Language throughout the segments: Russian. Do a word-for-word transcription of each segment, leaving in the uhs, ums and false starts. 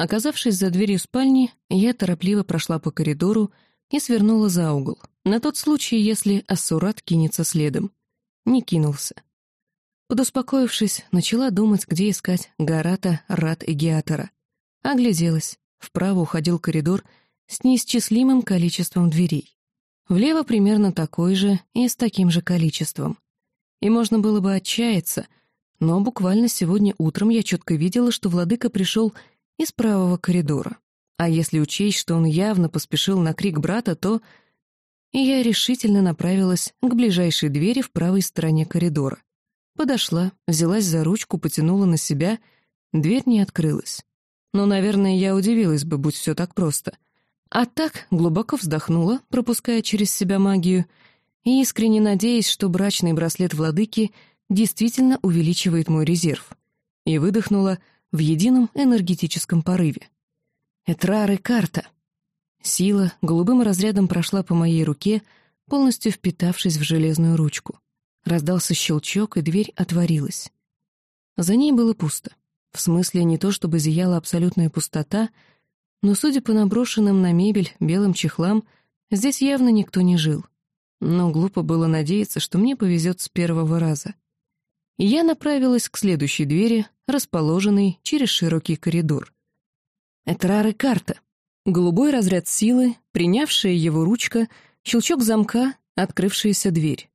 Оказавшись за дверью спальни, я торопливо прошла по коридору и свернула за угол, на тот случай, если Ассурат кинется следом. Не кинулся. Подуспокоившись, начала думать, где искать Гарата, Рат и Геатора. Огляделась. Вправо уходил коридор с неисчислимым количеством дверей. Влево примерно такой же и с таким же количеством. И можно было бы отчаяться, но буквально сегодня утром я четко видела, что владыка пришел из правого коридора. А если учесть, что он явно поспешил на крик брата, то... И я решительно направилась к ближайшей двери в правой стороне коридора. Подошла, взялась за ручку, потянула на себя. Дверь не открылась. Но, наверное, я удивилась бы, будь все так просто. А так глубоко вздохнула, пропуская через себя магию, и искренне надеясь, что брачный браслет владыки действительно увеличивает мой резерв, и выдохнула в едином энергетическом порыве. Этрары карта. Сила голубым разрядом прошла по моей руке, полностью впитавшись в железную ручку. Раздался щелчок, и дверь отворилась. За ней было пусто. В смысле, не то чтобы зияла абсолютная пустота, но, судя по наброшенным на мебель белым чехлам, здесь явно никто не жил. Но глупо было надеяться, что мне повезет с первого раза. И я направилась к следующей двери, расположенной через широкий коридор. Этрары карта. Голубой разряд силы, принявшая его ручка, щелчок замка, открывшаяся дверь.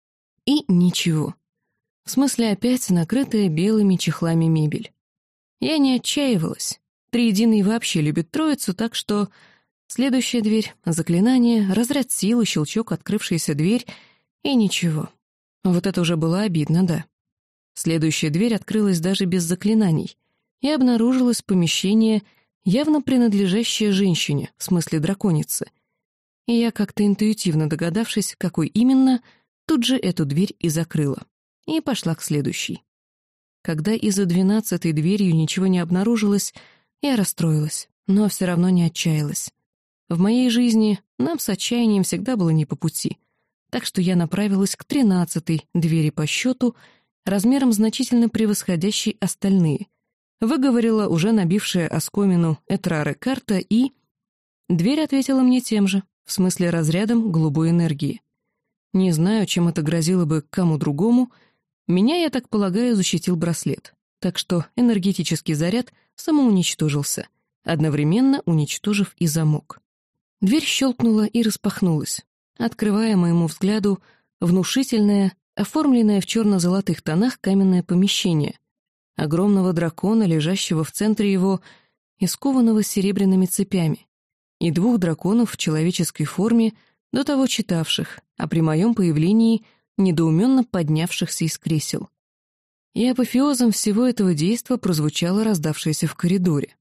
И ничего. В смысле, опять накрытая белыми чехлами мебель. Я не отчаивалась. Триединый вообще любит троицу, так что... Следующая дверь, заклинание, разряд силы, щелчок, открывшаяся дверь и ничего. Вот это уже было обидно, да. Следующая дверь открылась даже без заклинаний, и обнаружилось помещение, явно принадлежащее женщине, в смысле драконице. И я, как-то интуитивно догадавшись, какой именно, тут же эту дверь и закрыла. И пошла к следующей. Когда и за двенадцатой дверью ничего не обнаружилось, я расстроилась, но все равно не отчаялась. В моей жизни нам с отчаянием всегда было не по пути, так что я направилась к тринадцатой двери по счету, размером значительно превосходящей остальные, выговорила уже набившая оскомину Этрары карта и... Дверь ответила мне тем же, в смысле разрядом голубой энергии. Не знаю, чем это грозило бы кому другому, меня, я так полагаю, защитил браслет, так что энергетический заряд самоуничтожился, одновременно уничтожив и замок. Дверь щелкнула и распахнулась, открывая моему взгляду внушительное, оформленное в черно-золотых тонах каменное помещение, огромного дракона, лежащего в центре его и скованного серебряными цепями, и двух драконов в человеческой форме, до того читавших, а при моем появлении недоуменно поднявшихся из кресел. И апофеозом всего этого действа прозвучало раздавшееся в коридоре.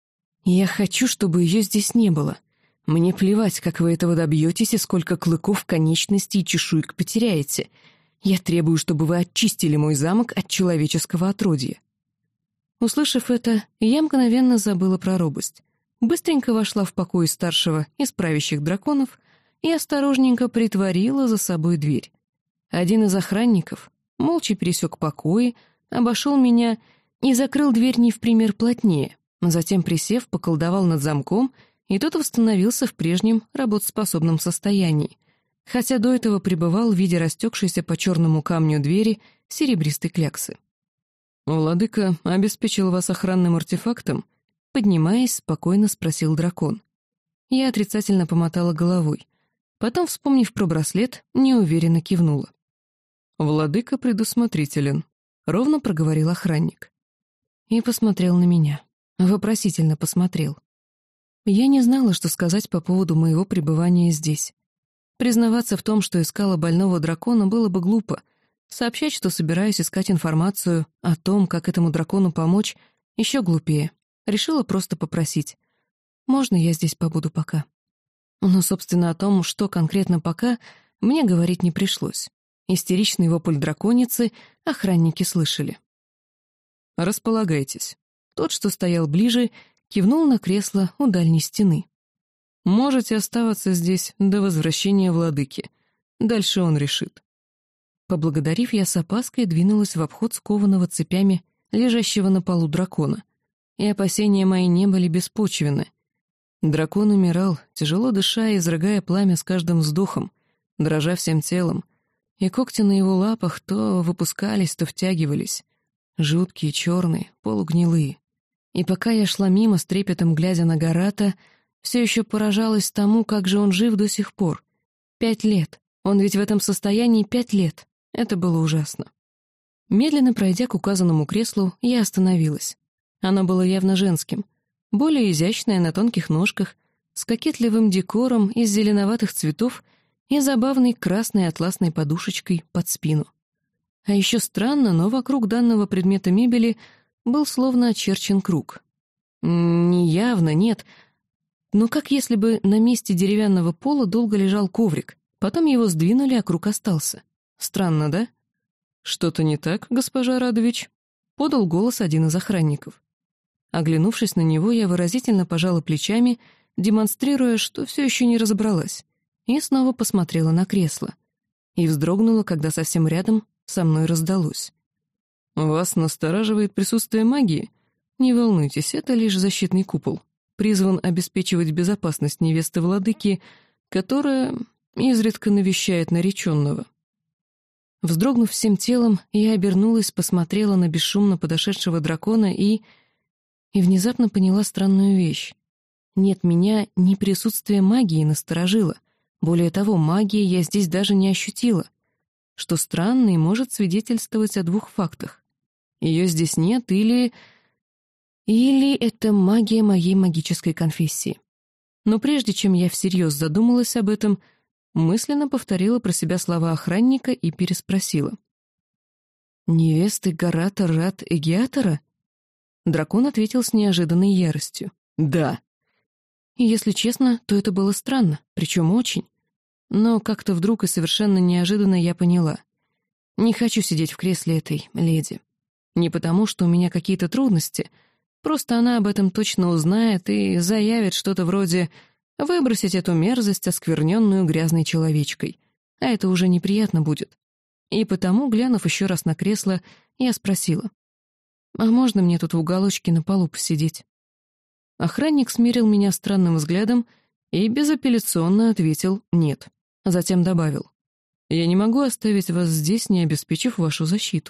«Я хочу, чтобы ее здесь не было. Мне плевать, как вы этого добьетесь и сколько клыков, конечностей и чешуек потеряете. Я требую, чтобы вы очистили мой замок от человеческого отродья». Услышав это, я мгновенно забыла про робость. Быстренько вошла в покой старшего из правящих драконов и осторожненько притворила за собой дверь. Один из охранников молча пересек покои, обошел меня и закрыл дверь не в пример плотнее, затем, присев, поколдовал над замком, и тот восстановился в прежнем работоспособном состоянии, хотя до этого пребывал в виде растекшейся по черному камню двери серебристой кляксы. «Владыка обеспечил вас охранным артефактом?» Поднимаясь, спокойно спросил дракон. Я отрицательно помотала головой. Потом, вспомнив про браслет, неуверенно кивнула. «Владыка предусмотрителен», — ровно проговорил охранник. И посмотрел на меня. Вопросительно посмотрел. Я не знала, что сказать по поводу моего пребывания здесь. Признаваться в том, что искала больного дракона, было бы глупо. Сообщать, что собираюсь искать информацию о том, как этому дракону помочь, еще глупее. Решила просто попросить. «Можно я здесь побуду пока?» Но, собственно, о том, что конкретно пока, мне говорить не пришлось. Истеричный вопль драконицы охранники слышали. «Располагайтесь». Тот, что стоял ближе, кивнул на кресло у дальней стены. «Можете оставаться здесь до возвращения владыки. Дальше он решит». Поблагодарив, я с опаской двинулась в обход скованного цепями лежащего на полу дракона. и опасения мои не были беспочвенны. Дракон умирал, тяжело дыша и изрыгая пламя с каждым вздохом, дрожа всем телом, и когти на его лапах то выпускались, то втягивались, жуткие, черные, полугнилые. И пока я шла мимо с трепетом, глядя на Гарата, все еще поражалась тому, как же он жив до сих пор. Пять лет. Он ведь в этом состоянии пять лет. Это было ужасно. Медленно пройдя к указанному креслу, я остановилась. Оно было явно женским, более изящное, на тонких ножках, с кокетливым декором из зеленоватых цветов и забавной красной атласной подушечкой под спину. А еще странно, но вокруг данного предмета мебели был словно очерчен круг. Не явно, нет, но как если бы на месте деревянного пола долго лежал коврик, потом его сдвинули, а круг остался. Странно, да? «Что-то не так, госпожа Радович?» — подал голос один из охранников. Оглянувшись на него, я выразительно пожала плечами, демонстрируя, что все еще не разобралась, и снова посмотрела на кресло. И вздрогнула, когда совсем рядом со мной раздалось. «Вас настораживает присутствие магии? Не волнуйтесь, это лишь защитный купол, призван обеспечивать безопасность невесты владыки, которая изредка навещает нареченного». Вздрогнув всем телом, я обернулась, посмотрела на бесшумно подошедшего дракона и... и внезапно поняла странную вещь. Нет, меня ни присутствие магии насторожило. Более того, магии я здесь даже не ощутила. Что странно и может свидетельствовать о двух фактах. Ее здесь нет или... или это магия моей магической конфессии. Но прежде чем я всерьез задумалась об этом, мысленно повторила про себя слова охранника и переспросила. «Невесты Гарата Рат Эгиатора?» Дракон ответил с неожиданной яростью. «Да». И если честно, то это было странно, причем очень. Но как-то вдруг и совершенно неожиданно я поняла. Не хочу сидеть в кресле этой леди. Не потому, что у меня какие-то трудности, просто она об этом точно узнает и заявит что-то вроде «выбросить эту мерзость, оскверненную грязной человечкой», а это уже неприятно будет. И потому, глянув еще раз на кресло, я спросила, «А можно мне тут в уголочке на полу посидеть?» Охранник смерил меня странным взглядом и безапелляционно ответил «нет». Затем добавил, «Я не могу оставить вас здесь, не обеспечив вашу защиту».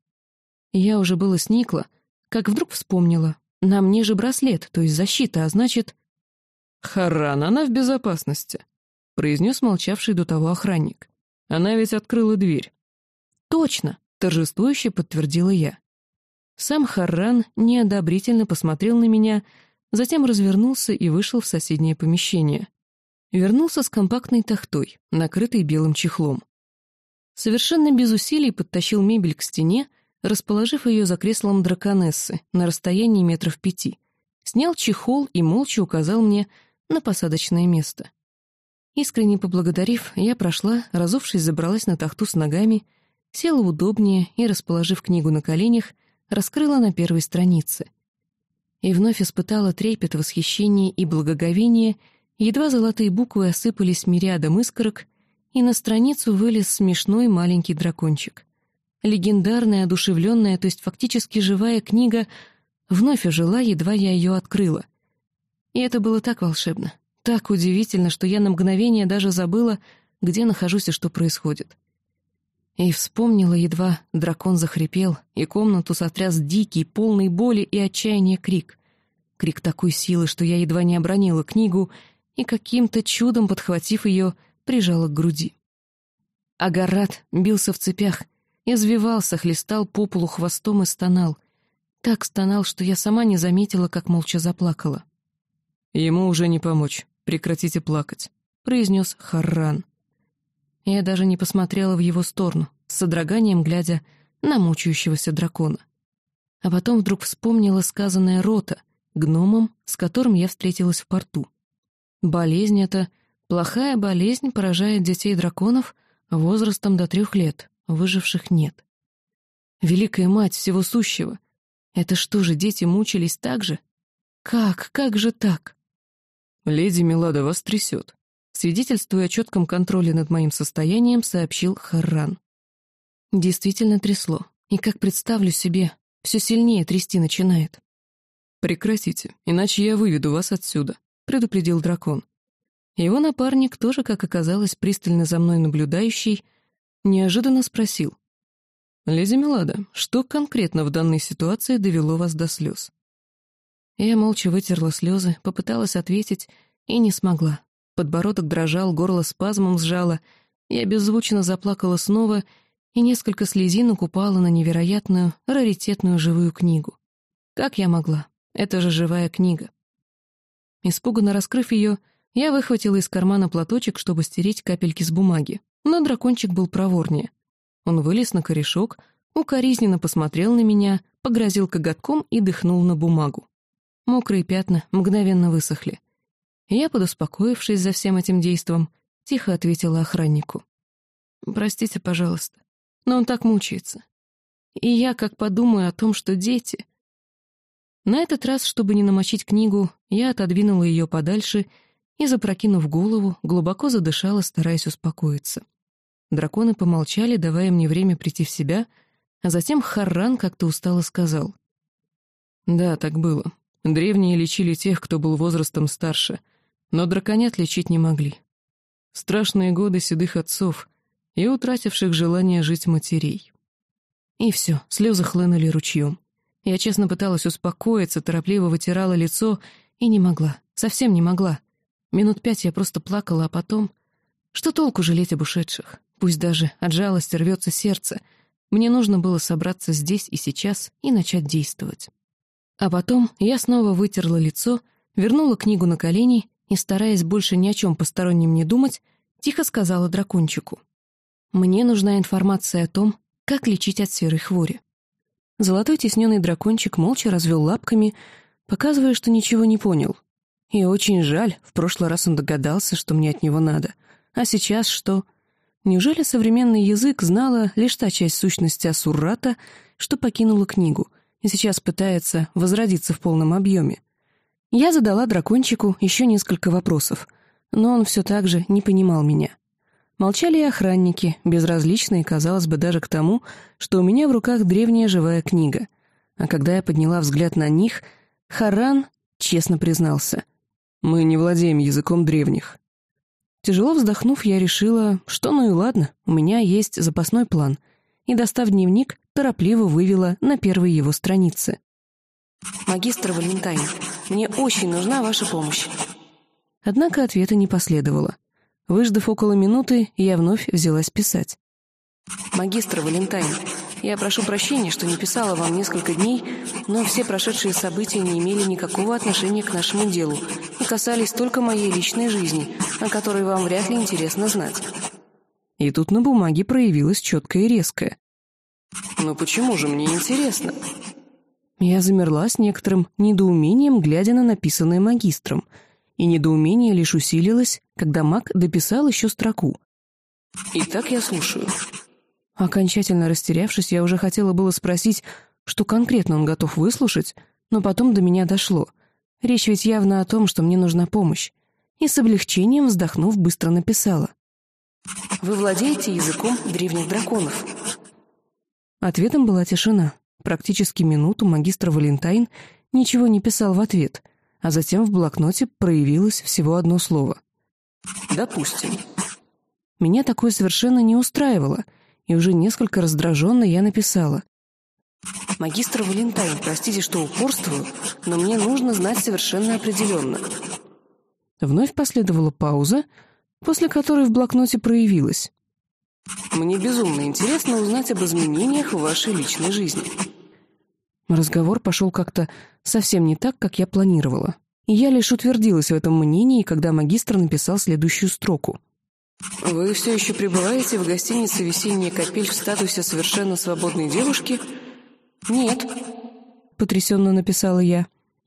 Я уже было сникла, как вдруг вспомнила, на мне же браслет, то есть защита, а значит... «Харран, она в безопасности», — произнес молчавший до того охранник. «Она ведь открыла дверь». «Точно», — торжествующе подтвердила я. Сам Харран неодобрительно посмотрел на меня, затем развернулся и вышел в соседнее помещение. Вернулся с компактной тахтой, накрытой белым чехлом. Совершенно без усилий подтащил мебель к стене, расположив ее за креслом драконессы на расстоянии метров пяти, снял чехол и молча указал мне на посадочное место. Искренне поблагодарив, я прошла, разувшись, забралась на тахту с ногами, села удобнее и, расположив книгу на коленях, раскрыла на первой странице. И вновь испытала трепет, восхищение и благоговение, едва золотые буквы осыпались мириадом искорок, и на страницу вылез смешной маленький дракончик. Легендарная, одушевленная, то есть фактически живая книга вновь ожила, едва я ее открыла. И это было так волшебно, так удивительно, что я на мгновение даже забыла, где нахожусь и что происходит. И вспомнила, едва дракон захрипел, и комнату сотряс дикий, полный боли и отчаяния крик. Крик такой силы, что я едва не обронила книгу и каким-то чудом, подхватив ее, прижала к груди. А Гарат бился в цепях, извивался, хлестал по полу хвостом и стонал. Так стонал, что я сама не заметила, как молча заплакала. «Ему уже не помочь, прекратите плакать», — произнес Харран. Я даже не посмотрела в его сторону, с содроганием глядя на мучающегося дракона. А потом вдруг вспомнила сказанное Рота, гномом, с которым я встретилась в порту. Болезнь эта, плохая болезнь, поражает детей драконов возрастом до трех лет, выживших нет. Великая мать всего сущего! Это что же, дети мучились так же? Как, как же так? «Леди Милада, вас трясет», — свидетельствуя о четком контроле над моим состоянием, сообщил Харран. Действительно трясло, и как представлю себе, все сильнее трясти начинает. «Прекратите, иначе я выведу вас отсюда», — предупредил дракон. Его напарник, тоже, как оказалось, пристально за мной наблюдающий, неожиданно спросил. «Леди Мелада, что конкретно в данной ситуации довело вас до слез?» Я молча вытерла слезы, попыталась ответить и не смогла. Подбородок дрожал, горло спазмом сжало, я беззвучно заплакала снова, и несколько слезинок упало на невероятную, раритетную живую книгу. Как я могла? Это же живая книга. Испуганно раскрыв ее, я выхватила из кармана платочек, чтобы стереть капельки с бумаги, но дракончик был проворнее. Он вылез на корешок, укоризненно посмотрел на меня, погрозил коготком и дыхнул на бумагу. Мокрые пятна мгновенно высохли. Я, подуспокоившись за всем этим действом, тихо ответила охраннику. «Простите, пожалуйста, но он так мучается. И я, как подумаю о том, что дети...» На этот раз, чтобы не намочить книгу, я отодвинула ее подальше и, запрокинув голову, глубоко задышала, стараясь успокоиться. Драконы помолчали, давая мне время прийти в себя, а затем Харран как-то устало сказал. «Да, так было. Древние лечили тех, кто был возрастом старше, но драконят лечить не могли. Страшные годы седых отцов и утративших желание жить матерей». И все, слезы хлынули ручьем. Я честно пыталась успокоиться, торопливо вытирала лицо и не могла, совсем не могла. Минут пять я просто плакала, а потом... Что толку жалеть об ушедших? Пусть даже от жалости рвется сердце. Мне нужно было собраться здесь и сейчас и начать действовать. А потом я снова вытерла лицо, вернула книгу на колени и, стараясь больше ни о чем постороннем не думать, тихо сказала дракончику. «Мне нужна информация о том, как лечить от серой хвори». Золотой тисненный дракончик молча развел лапками, показывая, что ничего не понял. И очень жаль, в прошлый раз он догадался, что мне от него надо. А сейчас что? Неужели современный язык знала лишь та часть сущности Асуррата, что покинула книгу, и сейчас пытается возродиться в полном объеме? Я задала дракончику еще несколько вопросов, но он все так же не понимал меня. Молчали и охранники, безразличные, казалось бы, даже к тому, что у меня в руках древняя живая книга. А когда я подняла взгляд на них, Харран честно признался. «Мы не владеем языком древних». Тяжело вздохнув, я решила, что ну и ладно, у меня есть запасной план, и, достав дневник, торопливо вывела на первой его странице. «Магистр Валентайн, мне очень нужна ваша помощь». Однако ответа не последовало. Выждав около минуты, я вновь взялась писать. «Магистр Валентайн, я прошу прощения, что не писала вам несколько дней, но все прошедшие события не имели никакого отношения к нашему делу и касались только моей личной жизни, о которой вам вряд ли интересно знать». И тут на бумаге проявилось четкое и резкое. «Но почему же мне интересно?» Я замерла с некоторым недоумением, глядя на написанное магистром, и недоумение лишь усилилось, когда маг дописал еще строку. «Итак, я слушаю». Окончательно растерявшись, я уже хотела было спросить, что конкретно он готов выслушать, но потом до меня дошло. Речь ведь явно о том, что мне нужна помощь. И с облегчением, вздохнув, быстро написала. «Вы владеете языком древних драконов?» Ответом была тишина. Практически минуту магистр Валентайн ничего не писал в ответ, а затем в блокноте проявилось всего одно слово. «Допустим». Меня такое совершенно не устраивало, и уже несколько раздраженно я написала. «Магистр Валентайн, простите, что упорствую, но мне нужно знать совершенно определенно». Вновь последовала пауза, после которой в блокноте проявилось. «Мне безумно интересно узнать об изменениях в вашей личной жизни». Разговор пошел как-то совсем не так, как я планировала. И я лишь утвердилась в этом мнении, когда магистр написал следующую строку. «Вы все еще пребываете в гостинице «Весенняя капель» в статусе совершенно свободной девушки?» «Нет», — потрясенно написала я.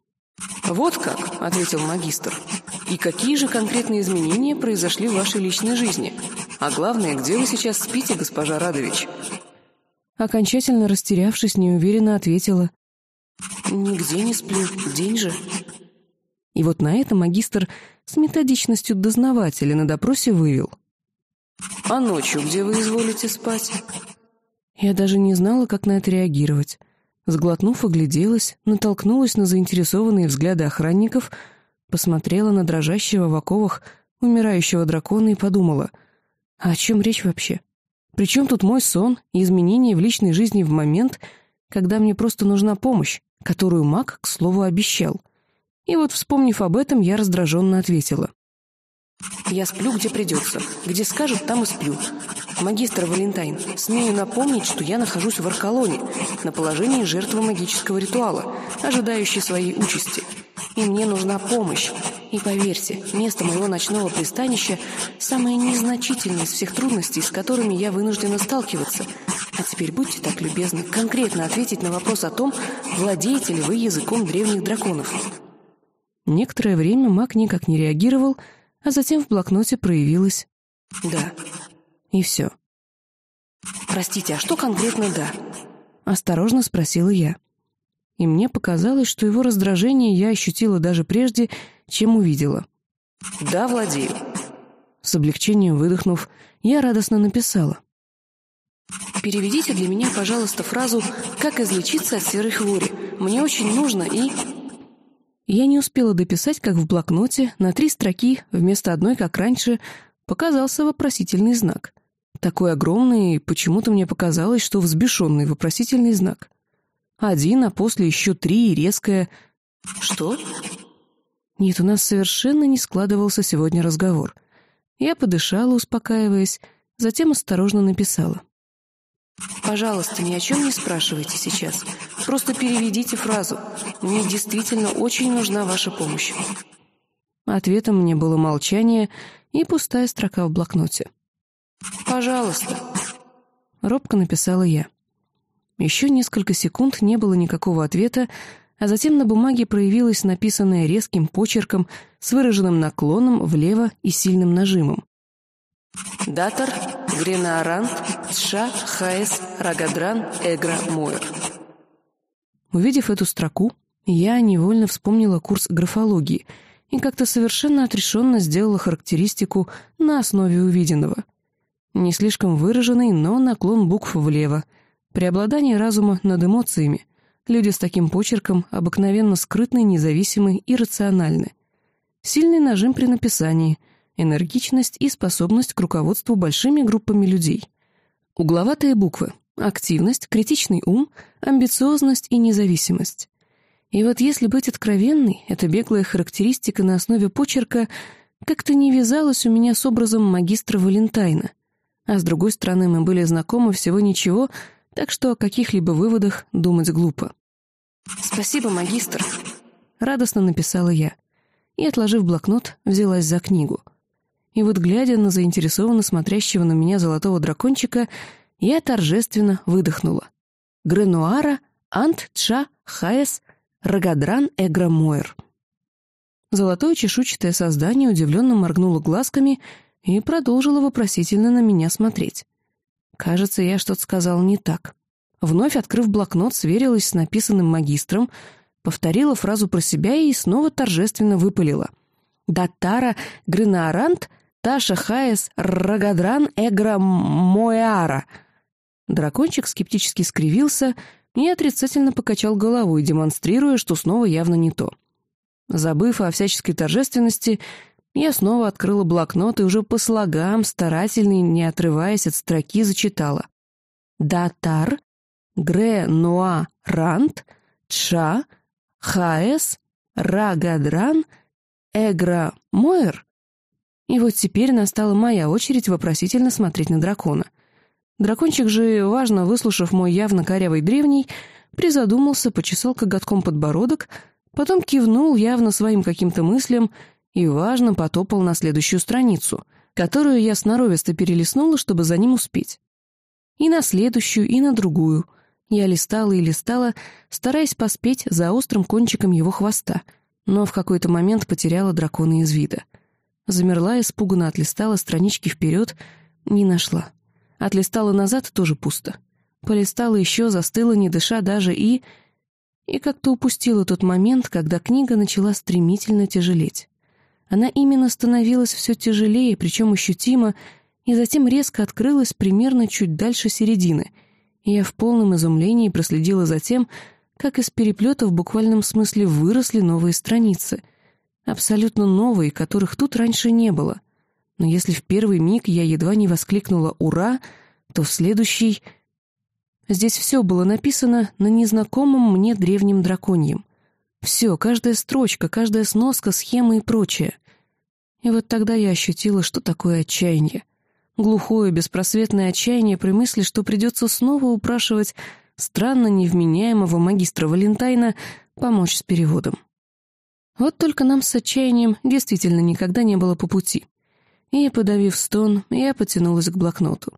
«Вот как», — ответил магистр. «И какие же конкретные изменения произошли в вашей личной жизни? А главное, где вы сейчас спите, госпожа Радович?» Окончательно растерявшись, неуверенно ответила. «Нигде не сплю, день же». И вот на это магистр с методичностью дознавателя на допросе вывел. «А ночью где вы изволите спать?» Я даже не знала, как на это реагировать. Сглотнув, огляделась, натолкнулась на заинтересованные взгляды охранников, посмотрела на дрожащего в оковах умирающего дракона и подумала, а о чем речь вообще? Причем тут мой сон и изменения в личной жизни в момент, когда мне просто нужна помощь, которую маг, к слову, обещал. И вот, вспомнив об этом, я раздраженно ответила. «Я сплю, где придется. Где скажут, там и сплю. Магистр Валентайн, смею напомнить, что я нахожусь в Аркалоне, на положении жертвы магического ритуала, ожидающей своей участи. И мне нужна помощь. И поверьте, место моего ночного пристанища самое незначительное из всех трудностей, с которыми я вынуждена сталкиваться. А теперь будьте так любезны конкретно ответить на вопрос о том, владеете ли вы языком древних драконов». Некоторое время маг никак не реагировал, а затем в блокноте проявилось «да». И все. «Простите, а что конкретно «да»?» — осторожно спросила я. И мне показалось, что его раздражение я ощутила даже прежде, чем увидела. «Да, владею». С облегчением выдохнув, я радостно написала. «Переведите для меня, пожалуйста, фразу «Как излечиться от серой хвори». Мне очень нужно и...» Я не успела дописать, как в блокноте на три строки вместо одной, как раньше, показался вопросительный знак. Такой огромный, почему-то мне показалось, что взбешенный вопросительный знак. Один, а после еще три и резкое «Что?» Нет, у нас совершенно не складывался сегодня разговор. Я подышала, успокаиваясь, затем осторожно написала. «Пожалуйста, ни о чем не спрашивайте сейчас. Просто переведите фразу. Мне действительно очень нужна ваша помощь». Ответом мне было молчание и пустая строка в блокноте. «Пожалуйста», — робко написала я. Еще несколько секунд не было никакого ответа, а затем на бумаге проявилось написанное резким почерком с выраженным наклоном влево и сильным нажимом. «Датор, Гренаарант, Тша, Хаэс, Рагадран, Эгра, Мойр». Увидев эту строку, я невольно вспомнила курс графологии и как-то совершенно отрешенно сделала характеристику на основе увиденного. Не слишком выраженный, но наклон букв влево, преобладание разума над эмоциями. Люди с таким почерком обыкновенно скрытны, независимы и рациональны. Сильный нажим при написании, энергичность и способность к руководству большими группами людей. Угловатые буквы, активность, критичный ум, амбициозность и независимость. И вот если быть откровенной, эта беглая характеристика на основе почерка как-то не вязалась у меня с образом магистра Валентайна. А с другой стороны, мы были знакомы всего ничего, так что о каких-либо выводах думать глупо. «Спасибо, магистр», — радостно написала я. И, отложив блокнот, взялась за книгу. И вот, глядя на заинтересованно смотрящего на меня золотого дракончика, я торжественно выдохнула. «Гренуара, Ант, Тша, Хаэс, Рагадран, Эгра, Мойр». Золотое чешуйчатое создание удивленно моргнуло глазками и продолжило вопросительно на меня смотреть. Кажется, я что-то сказала не так. Вновь открыв блокнот, сверилась с написанным магистром, повторила фразу про себя и снова торжественно выпалила. «Датара, Гренаарант, Таша, Хаэс, Рагадран, Эгра, Мояра». Дракончик скептически скривился и отрицательно покачал головой, демонстрируя, что снова явно не то. Забыв о всяческой торжественности, я снова открыла блокнот и уже по слогам, старательно, не отрываясь от строки, зачитала. «Датар, Гренуарант, Тша, Хаэс, Рагадран, Эгра, Мойр». И вот теперь настала моя очередь вопросительно смотреть на дракона. Дракончик же, важно выслушав мой явно корявый древний, призадумался, почесал коготком подбородок, потом кивнул явно своим каким-то мыслям и, важно, потопал на следующую страницу, которую я сноровисто перелистнула, чтобы за ним успеть. И на следующую, и на другую. Я листала и листала, стараясь поспеть за острым кончиком его хвоста, но в какой-то момент потеряла дракона из вида. Замерла, испуганно отлистала странички вперед, не нашла. Отлистала назад, тоже пусто. Полистала еще, застыла, не дыша даже, и... И как-то упустила тот момент, когда книга начала стремительно тяжелеть. Она именно становилась все тяжелее, причем ощутимо, и затем резко открылась примерно чуть дальше середины, и я в полном изумлении проследила за тем, как из переплета в буквальном смысле выросли новые страницы, абсолютно новые, которых тут раньше не было. Но если в первый миг я едва не воскликнула «Ура!», то в следующий... Здесь все было написано на незнакомом мне древнем драконьем. Все, каждая строчка, каждая сноска, схема и прочее. И вот тогда я ощутила, что такое отчаяние. Глухое, беспросветное отчаяние при мысли, что придется снова упрашивать странно невменяемого магистра Валентайна помочь с переводом. Вот только нам с отчаянием действительно никогда не было по пути. И, подавив стон, я потянулась к блокноту.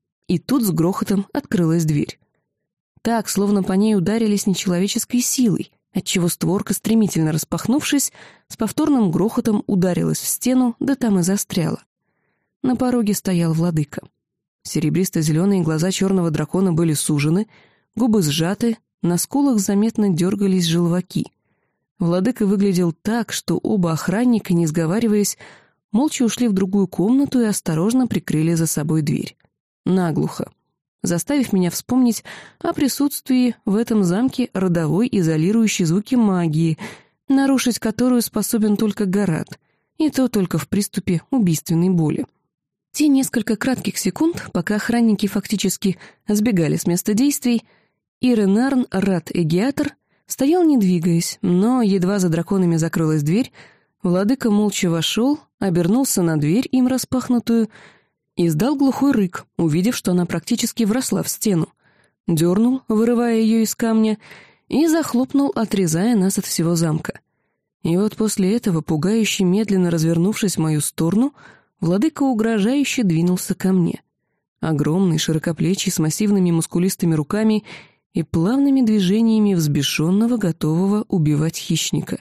И тут с грохотом открылась дверь. Так, словно по ней ударили с нечеловеческой силой, отчего створка, стремительно распахнувшись, с повторным грохотом ударилась в стену, да там и застряла. На пороге стоял владыка. Серебристо-зеленые глаза черного дракона были сужены, губы сжаты, на скулах заметно дергались желваки. Владыка выглядел так, что оба охранника, не сговариваясь, молча ушли в другую комнату и осторожно прикрыли за собой дверь. Наглухо, заставив меня вспомнить о присутствии в этом замке родовой изолирующей звуки магии, нарушить которую способен только Гарат, и то только в приступе убийственной боли. Те несколько кратких секунд, пока охранники фактически сбегали с места действий, Иренарн Рат-Эгиатор стоял не двигаясь, но едва за драконами закрылась дверь, владыка молча вошел, обернулся на дверь им распахнутую, издал глухой рык, увидев, что она практически вросла в стену, дернул, вырывая ее из камня, и захлопнул, отрезая нас от всего замка. И вот после этого, пугающе медленно развернувшись в мою сторону, владыка угрожающе двинулся ко мне. Огромный, широкоплечий, с массивными мускулистыми руками и плавными движениями взбешенного, готового убивать хищника.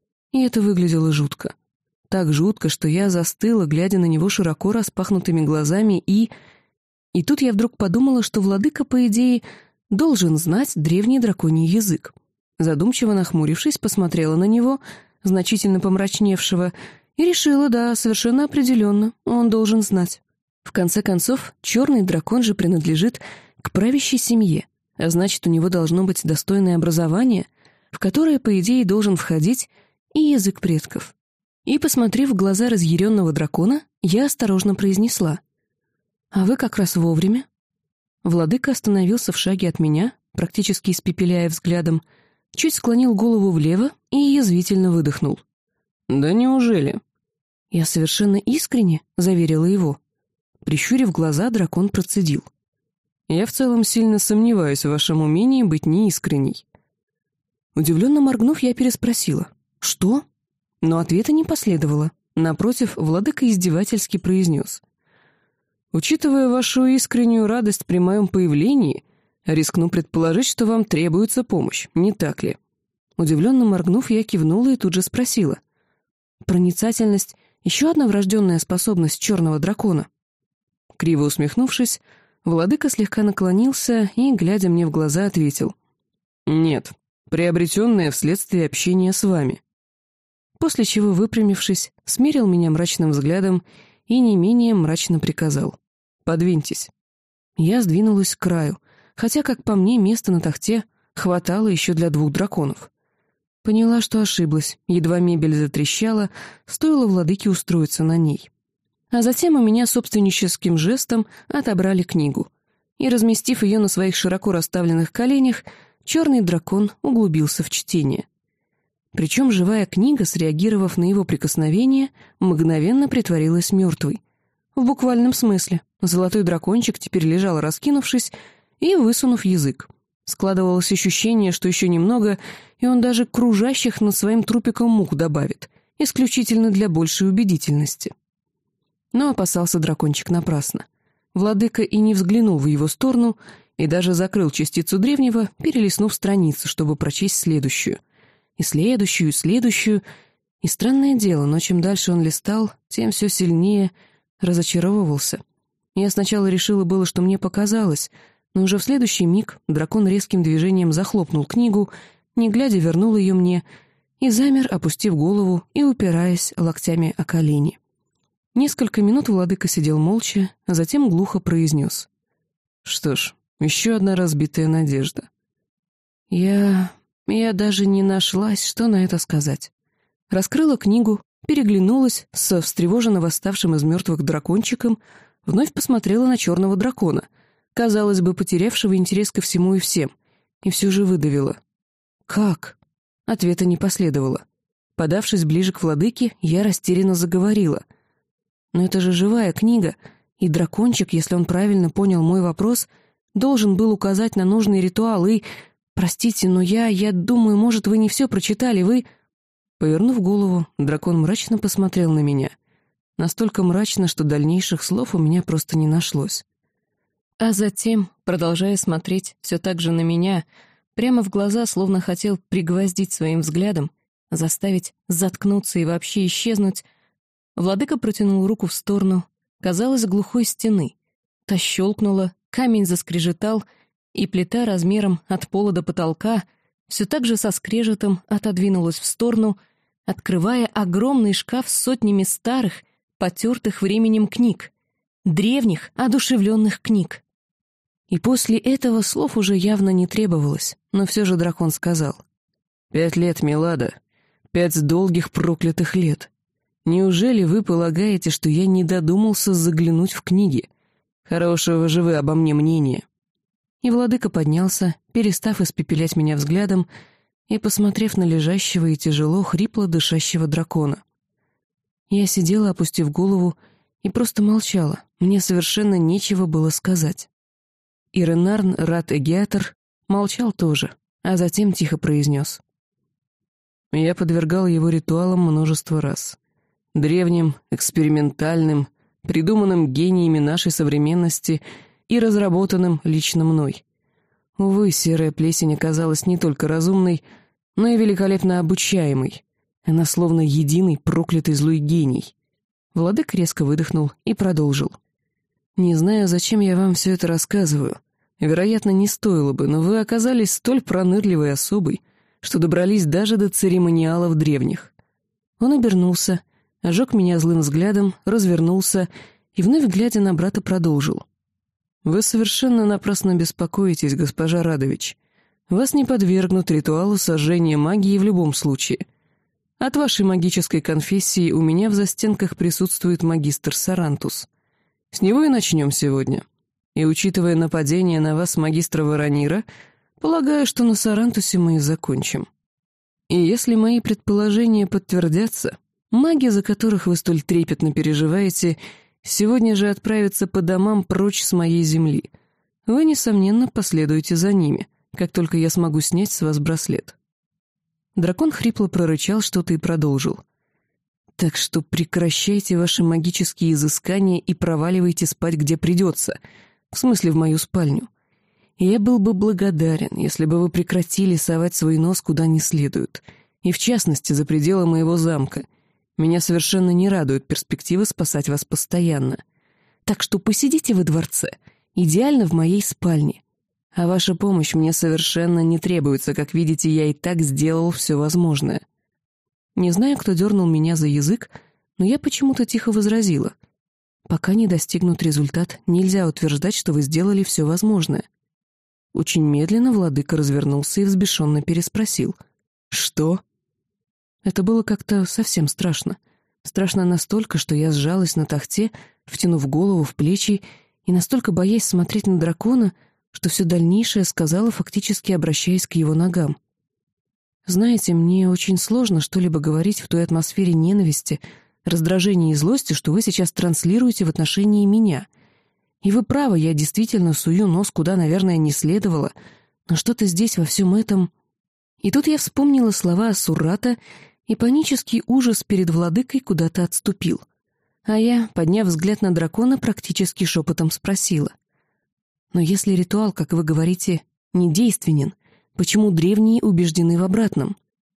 И это выглядело жутко. Так жутко, что я застыла, глядя на него широко распахнутыми глазами, и... И тут я вдруг подумала, что владыка, по идее, должен знать древний драконий язык. Задумчиво нахмурившись, посмотрела на него, значительно помрачневшего, и решила, да, совершенно определенно, он должен знать. В конце концов, черный дракон же принадлежит к правящей семье, а значит, у него должно быть достойное образование, в которое, по идее, должен входить и язык предков. И, посмотрев в глаза разъяренного дракона, я осторожно произнесла: «А вы как раз вовремя». Владыка остановился в шаге от меня, практически испепеляя взглядом, чуть склонил голову влево и язвительно выдохнул. «Да неужели?» Я совершенно искренне заверила его. Прищурив глаза, дракон процедил: «Я в целом сильно сомневаюсь в вашем умении быть неискренней». Удивленно моргнув, я переспросила: «Что?» Но ответа не последовало. Напротив, владыка издевательски произнес: «Учитывая вашу искреннюю радость при моем появлении, рискну предположить, что вам требуется помощь, не так ли?» Удивленно моргнув, я кивнула и тут же спросила: «Проницательность — еще одна врожденная способность черного дракона?» Криво усмехнувшись, владыка слегка наклонился и, глядя мне в глаза, ответил: «Нет, приобретенная вследствие общения с вами». После чего, выпрямившись, смерил меня мрачным взглядом и не менее мрачно приказал: «Подвиньтесь». Я сдвинулась к краю, хотя, как по мне, места на тахте хватало еще для двух драконов. Поняла, что ошиблась, едва мебель затрещала, стоило владыке устроиться на ней. А затем у меня собственническим жестом отобрали книгу, и, разместив ее на своих широко расставленных коленях, черный дракон углубился в чтение. Причем живая книга, среагировав на его прикосновение, мгновенно притворилась мертвой. В буквальном смысле. Золотой дракончик теперь лежал, раскинувшись и высунув язык. Складывалось ощущение, что еще немного, и он даже кружащих над своим трупиком мух добавит, исключительно для большей убедительности. Но опасался дракончик напрасно. Владыка и не взглянул в его сторону, и даже закрыл частицу древнего, перелистнув страницу, чтобы прочесть следующую. И следующую, и следующую. И странное дело, но чем дальше он листал, тем все сильнее разочаровывался. Я сначала решила было, что мне показалось, но уже в следующий миг дракон резким движением захлопнул книгу, не глядя вернул ее мне, и замер, опустив голову и упираясь локтями о колени. Несколько минут владыка сидел молча, а затем глухо произнес: «Что ж, Еще одна разбитая надежда. Я... я даже не нашлась, что на это сказать. Раскрыла книгу, переглянулась со встревоженно восставшим из мертвых дракончиком, вновь посмотрела на черного дракона, казалось бы, потерявшего интерес ко всему и всем, и все же выдавила. «Как?» Ответа не последовало. Подавшись ближе к владыке, я растерянно заговорила. «Но это же живая книга, и дракончик, если он правильно понял мой вопрос, должен был указать на нужный ритуал и... Простите, но я... я думаю, может, вы не все прочитали, вы...» Повернув голову, дракон мрачно посмотрел на меня. Настолько мрачно, что дальнейших слов у меня просто не нашлось. А затем, продолжая смотреть все так же на меня, прямо в глаза, словно хотел пригвоздить своим взглядом, заставить заткнуться и вообще исчезнуть, владыка протянул руку в сторону, казалось, глухой стены. Та щелкнула, камень заскрежетал, и плита размером от пола до потолка все так же со скрежетом отодвинулась в сторону, открывая огромный шкаф с сотнями старых, потертых временем книг, древних, одушевленных книг. И после этого слов уже явно не требовалось, но все же дракон сказал. «Пять лет, Милада. Пять долгих проклятых лет. Неужели вы полагаете, что я не додумался заглянуть в книги? Хорошего же вы обо мне мнения». И владыка поднялся, перестав испепелять меня взглядом и посмотрев на лежащего и тяжело, хрипло дышащего дракона. Я сидела, опустив голову, и просто молчала, мне совершенно нечего было сказать. И Ренарн Рат-Эгиатор молчал тоже, а затем тихо произнес. Я подвергал его ритуалам множество раз. Древним, экспериментальным, придуманным гениями нашей современности и разработанным лично мной. Увы, серая плесень оказалась не только разумной, но и великолепно обучаемой. Она словно единый проклятый злой гений. Владык резко выдохнул и продолжил. «Не знаю, зачем я вам все это рассказываю. Вероятно, не стоило бы, но вы оказались столь пронырливой особой, что добрались даже до церемониалов древних». Он обернулся, ожег меня злым взглядом, развернулся и, вновь глядя на брата, продолжил. «Вы совершенно напрасно беспокоитесь, госпожа Радович. Вас не подвергнут ритуалу сожжения магии в любом случае. От вашей магической конфессии у меня в застенках присутствует магистр Сарантус. С него и начнем сегодня. И, учитывая нападение на вас магистра Воронира, полагаю, что на Сарантусе мы и закончим. И если мои предположения подтвердятся, маги, за которых вы столь трепетно переживаете, сегодня же отправятся по домам прочь с моей земли. Вы, несомненно, последуете за ними, как только я смогу снять с вас браслет». Дракон хрипло прорычал что-то и продолжил. «Так что прекращайте ваши магические изыскания и проваливайте спать, где придется, в смысле в мою спальню. Я был бы благодарен, если бы вы прекратили совать свой нос куда не следует, и в частности за пределы моего замка. Меня совершенно не радует перспектива спасать вас постоянно. Так что посидите во дворце, идеально в моей спальне. А ваша помощь мне совершенно не требуется, как видите, я и так сделал все возможное». Не знаю, кто дернул меня за язык, но я почему-то тихо возразила. «Пока не достигнут результат, нельзя утверждать, что вы сделали все возможное». Очень медленно владыка развернулся и взбешенно переспросил. «Что?» Это было как-то совсем страшно. Страшно настолько, что я сжалась на тахте, втянув голову в плечи, и настолько боясь смотреть на дракона, что все дальнейшее сказала, фактически обращаясь к его ногам. «Знаете, мне очень сложно что-либо говорить в той атмосфере ненависти, раздражения и злости, что вы сейчас транслируете в отношении меня. И вы правы, я действительно сую нос куда, наверное, не следовало, но что-то здесь во всем этом...» И тут я вспомнила слова Ассуррата, и панический ужас перед владыкой куда-то отступил. А я, подняв взгляд на дракона, практически шепотом спросила. «Но если ритуал, как вы говорите, недейственен, почему древние убеждены в обратном?»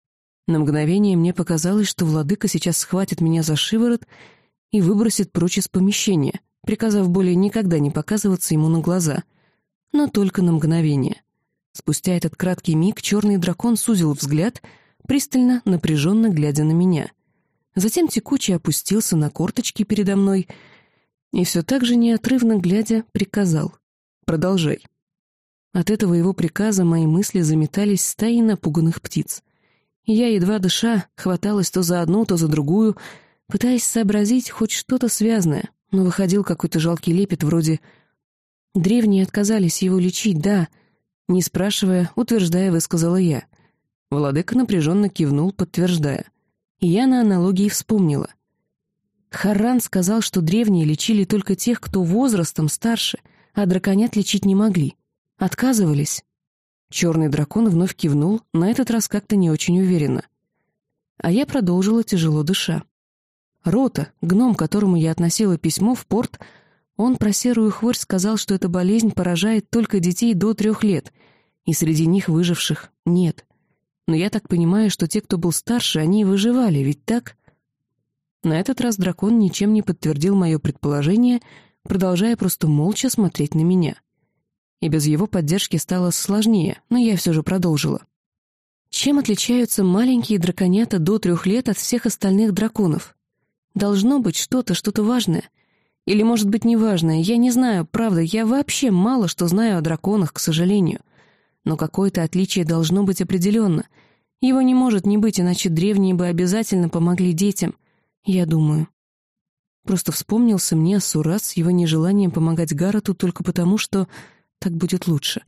На мгновение мне показалось, что владыка сейчас схватит меня за шиворот и выбросит прочь из помещения, приказав более никогда не показываться ему на глаза. Но только на мгновение. Спустя этот краткий миг черный дракон сузил взгляд, пристально, напряженно глядя на меня. Затем текуче опустился на корточки передо мной и все так же неотрывно глядя приказал: «Продолжай». От этого его приказа мои мысли заметались стаей напуганных птиц. И я, едва дыша, хваталась то за одну, то за другую, пытаясь сообразить хоть что-то связанное, но выходил какой-то жалкий лепет вроде «Древние отказались его лечить, да», не спрашивая, утверждая, высказала я. Владыка напряженно кивнул, подтверждая. И я на аналогии вспомнила. Харран сказал, что древние лечили только тех, кто возрастом старше, а драконят лечить не могли. Отказывались. Черный дракон вновь кивнул, на этот раз как-то не очень уверенно. А я продолжила, тяжело дыша. Рота, гном, которому я относила письмо в порт, он про серую хворь сказал, что эта болезнь поражает только детей до трех лет, и среди них выживших нет. Но я так понимаю, что те, кто был старше, они и выживали, ведь так? На этот раз дракон ничем не подтвердил мое предположение, продолжая просто молча смотреть на меня. И без его поддержки стало сложнее, но я все же продолжила. Чем отличаются маленькие драконята до трех лет от всех остальных драконов? Должно быть что-то, что-то важное. Или, может быть, неважное, я не знаю, правда, я вообще мало что знаю о драконах, к сожалению. Но какое-то отличие должно быть определенно. Его не может не быть, иначе древние бы обязательно помогли детям, я думаю. Просто вспомнился мне Ассурат с его нежеланием помогать Гаррету только потому, что так будет лучше.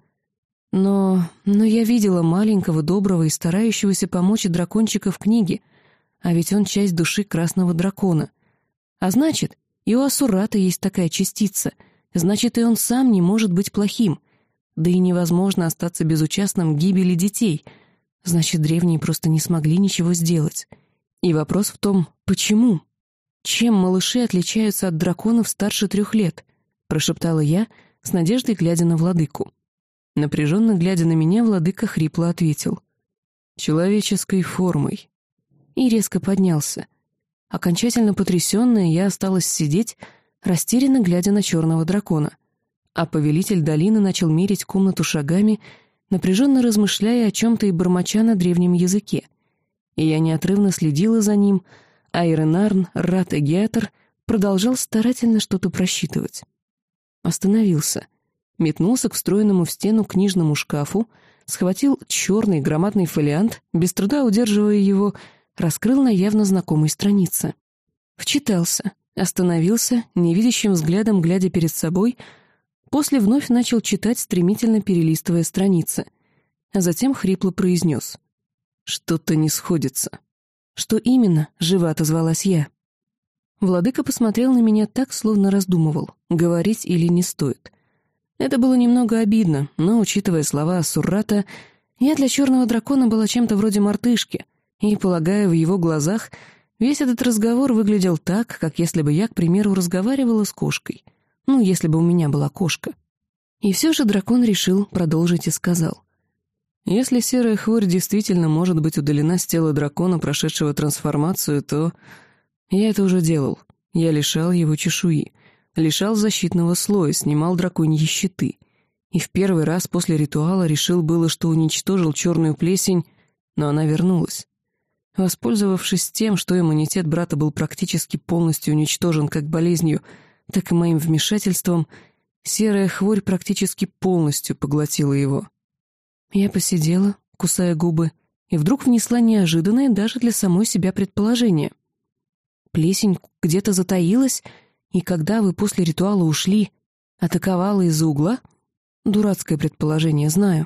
Но... но я видела маленького, доброго и старающегося помочь дракончика в книге, а ведь он часть души красного дракона. А значит, и у Ассурата есть такая частица, значит, и он сам не может быть плохим. Да и невозможно остаться безучастным к гибели детей. Значит, древние просто не смогли ничего сделать. И вопрос в том, почему? Чем малыши отличаются от драконов старше трех лет? Прошептала я, с надеждой глядя на владыку. Напряженно глядя на меня, владыка хрипло ответил. Человеческой формой. И резко поднялся. Окончательно потрясенная, я осталась сидеть, растерянно глядя на черного дракона. А повелитель долины начал мерить комнату шагами, напряженно размышляя о чем-то и бормоча на древнем языке. И я неотрывно следила за ним, а Иренарн, Рат и Геатор продолжал старательно что-то просчитывать. Остановился, метнулся к встроенному в стену книжному шкафу, схватил черный громадный фолиант, без труда удерживая его, раскрыл на явно знакомой странице. Вчитался, остановился, невидящим взглядом глядя перед собой, после вновь начал читать, стремительно перелистывая страницы, а затем хрипло произнес. «Что-то не сходится». «Что именно?» — живо отозвалась я. Владыка посмотрел на меня так, словно раздумывал, говорить или не стоит. Это было немного обидно, но, учитывая слова Ассурата, я для черного дракона была чем-то вроде мартышки, и, полагаю, в его глазах весь этот разговор выглядел так, как если бы я, к примеру, разговаривала с кошкой. Ну, если бы у меня была кошка. И все же дракон решил продолжить и сказал. Если серая хворь действительно может быть удалена с тела дракона, прошедшего трансформацию, то... Я это уже делал. Я лишал его чешуи, лишал защитного слоя, снимал драконьи щиты. И в первый раз после ритуала решил было, что уничтожил черную плесень, но она вернулась. Воспользовавшись тем, что иммунитет брата был практически полностью уничтожен как болезнью, так и моим вмешательством, серая хворь практически полностью поглотила его. Я посидела, кусая губы, и вдруг внесла неожиданное даже для самой себя предположение. Плесень где-то затаилась, и когда вы после ритуала ушли, атаковала из-за угла? Дурацкое предположение, знаю.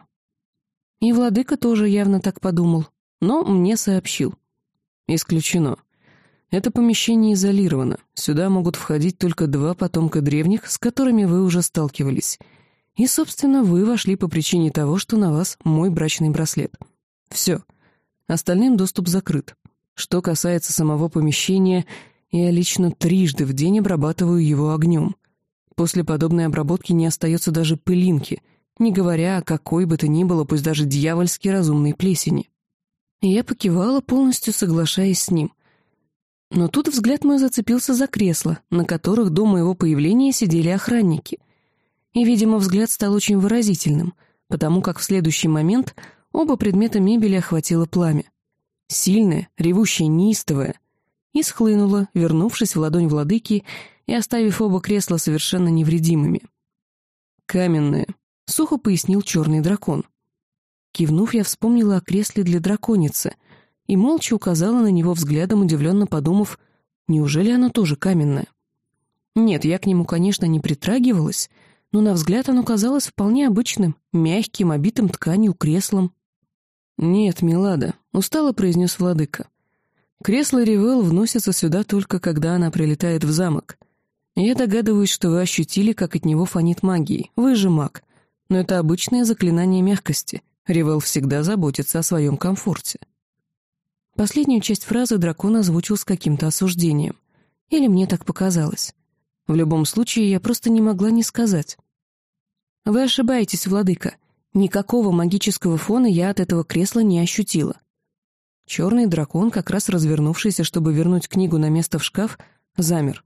И владыка тоже явно так подумал, но мне сообщил. Исключено. Это помещение изолировано. Сюда могут входить только два потомка древних, с которыми вы уже сталкивались. И, собственно, вы вошли по причине того, что на вас мой брачный браслет. Все. Остальным доступ закрыт. Что касается самого помещения, я лично трижды в день обрабатываю его огнем. После подобной обработки не остается даже пылинки, не говоря о какой бы то ни было, пусть даже дьявольски разумной плесени. Я покивала, полностью соглашаясь с ним. Но тут взгляд мой зацепился за кресла, на которых до моего появления сидели охранники. И, видимо, взгляд стал очень выразительным, потому как в следующий момент оба предмета мебели охватило пламя. Сильное, ревущее, неистовое. И схлынуло, вернувшись в ладонь владыки и оставив оба кресла совершенно невредимыми. «Каменное», — сухо пояснил черный дракон. Кивнув, я вспомнила о кресле для драконицы и молча указала на него взглядом, удивленно подумав, неужели оно тоже каменное? Нет, я к нему, конечно, не притрагивалась, но на взгляд оно казалось вполне обычным, мягким, обитым тканью креслом. «Нет, Милада», — устало произнес владыка. «Кресло Ревел вносится сюда только когда она прилетает в замок. Я догадываюсь, что вы ощутили, как от него фонит магией. Вы же маг. Но это обычное заклинание мягкости. Ревел всегда заботится о своем комфорте». Последнюю часть фразы дракон озвучил с каким-то осуждением. Или мне так показалось. В любом случае, я просто не могла не сказать. «Вы ошибаетесь, владыка. Никакого магического фона я от этого кресла не ощутила». Черный дракон, как раз развернувшийся, чтобы вернуть книгу на место в шкаф, замер.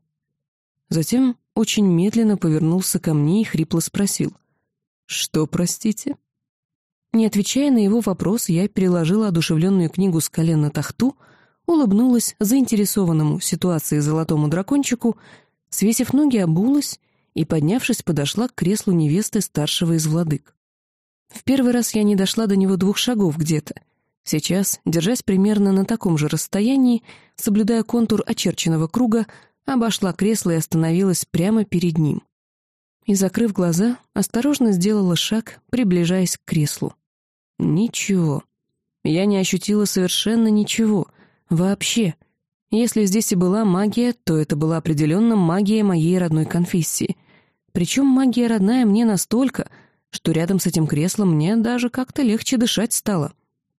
Затем очень медленно повернулся ко мне и хрипло спросил: «Что, простите?» Не отвечая на его вопрос, я переложила одушевленную книгу с колен на тахту, улыбнулась заинтересованному ситуацией золотому дракончику, свесив ноги, обулась и, поднявшись, подошла к креслу невесты старшего из владык. В первый раз я не дошла до него двух шагов где-то. Сейчас, держась примерно на таком же расстоянии, соблюдая контур очерченного круга, обошла кресло и остановилась прямо перед ним. И, закрыв глаза, осторожно сделала шаг, приближаясь к креслу. Ничего. Я не ощутила совершенно ничего. Вообще. Если здесь и была магия, то это была определенно магия моей родной конфессии. Причем магия родная мне настолько, что рядом с этим креслом мне даже как-то легче дышать стало.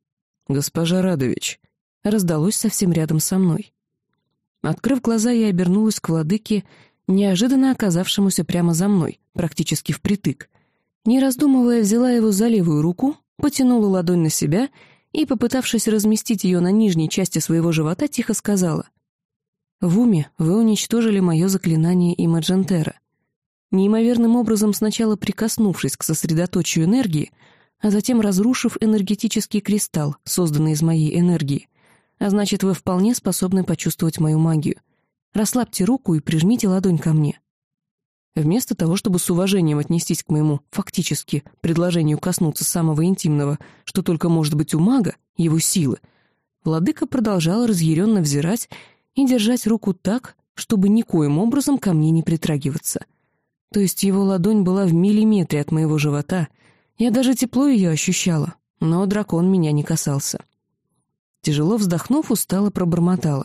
«Госпожа Радович», — раздалось совсем рядом со мной. Открыв глаза, я обернулась к владыке, неожиданно оказавшемуся прямо за мной, практически впритык. Не раздумывая, взяла его за левую руку, потянула ладонь на себя и, попытавшись разместить ее на нижней части своего живота, тихо сказала: «В уме вы уничтожили мое заклинание Имаджентера». Неимоверным образом сначала прикоснувшись к сосредоточию энергии, а затем разрушив энергетический кристалл, созданный из моей энергии. А значит, вы вполне способны почувствовать мою магию. Расслабьте руку и прижмите ладонь ко мне». Вместо того, чтобы с уважением отнестись к моему, фактически, предложению коснуться самого интимного, что только может быть у мага, его силы, владыка продолжал разъяренно взирать и держать руку так, чтобы никоим образом ко мне не притрагиваться. То есть его ладонь была в миллиметре от моего живота, я даже тепло ее ощущала, но дракон меня не касался. Тяжело вздохнув, устало пробормотала: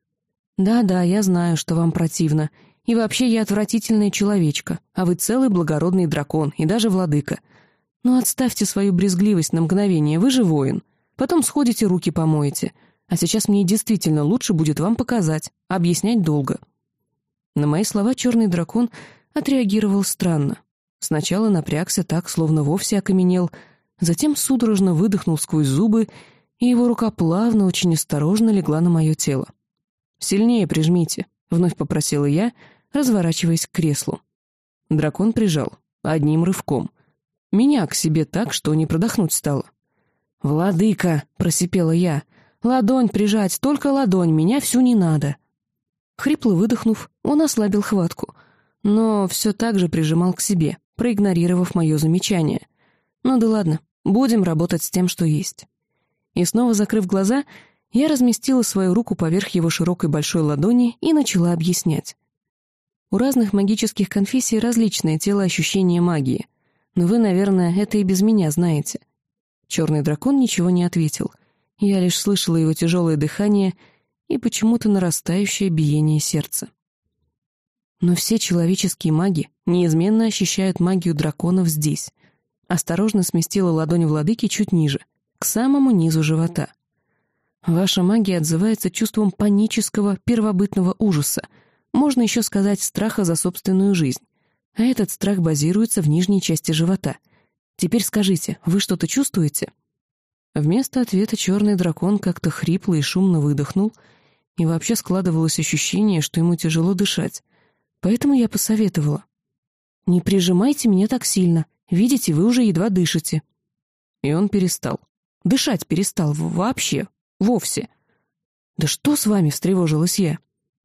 «Да-да, я знаю, что вам противно, и вообще я отвратительная человечка, а вы целый благородный дракон и даже владыка. Но отставьте свою брезгливость на мгновение, вы же воин. Потом сходите, руки помоете. А сейчас мне действительно лучше будет вам показать, объяснять долго». На мои слова черный дракон отреагировал странно. Сначала напрягся так, словно вовсе окаменел, затем судорожно выдохнул сквозь зубы, и его рука плавно, очень осторожно легла на мое тело. «Сильнее прижмите», — вновь попросила я, разворачиваясь к креслу. Дракон прижал, одним рывком. Меня к себе так, что не продохнуть стало. «Владыка», — просипела я, — «ладонь прижать, только ладонь, меня всю не надо». Хрипло выдохнув, он ослабил хватку, но все так же прижимал к себе, проигнорировав мое замечание. «Ну да ладно, будем работать с тем, что есть». И снова закрыв глаза, я разместила свою руку поверх его широкой большой ладони и начала объяснять. У разных магических конфессий различное телоощущение магии, но вы, наверное, это и без меня знаете. Черный дракон ничего не ответил. Я лишь слышала его тяжелое дыхание и почему-то нарастающее биение сердца. Но все человеческие маги неизменно ощущают магию драконов здесь. Осторожно сместила ладонь владыки чуть ниже, к самому низу живота. Ваша магия отзывается чувством панического, первобытного ужаса, можно еще сказать страха за собственную жизнь. А этот страх базируется в нижней части живота. Теперь скажите, вы что-то чувствуете? Вместо ответа черный дракон как-то хрипло и шумно выдохнул, и вообще складывалось ощущение, что ему тяжело дышать. Поэтому я посоветовала: «Не прижимайте меня так сильно, видите, вы уже едва дышите». И он перестал. Дышать перестал вообще, вовсе. «Да что с вами?» — встревожилась я.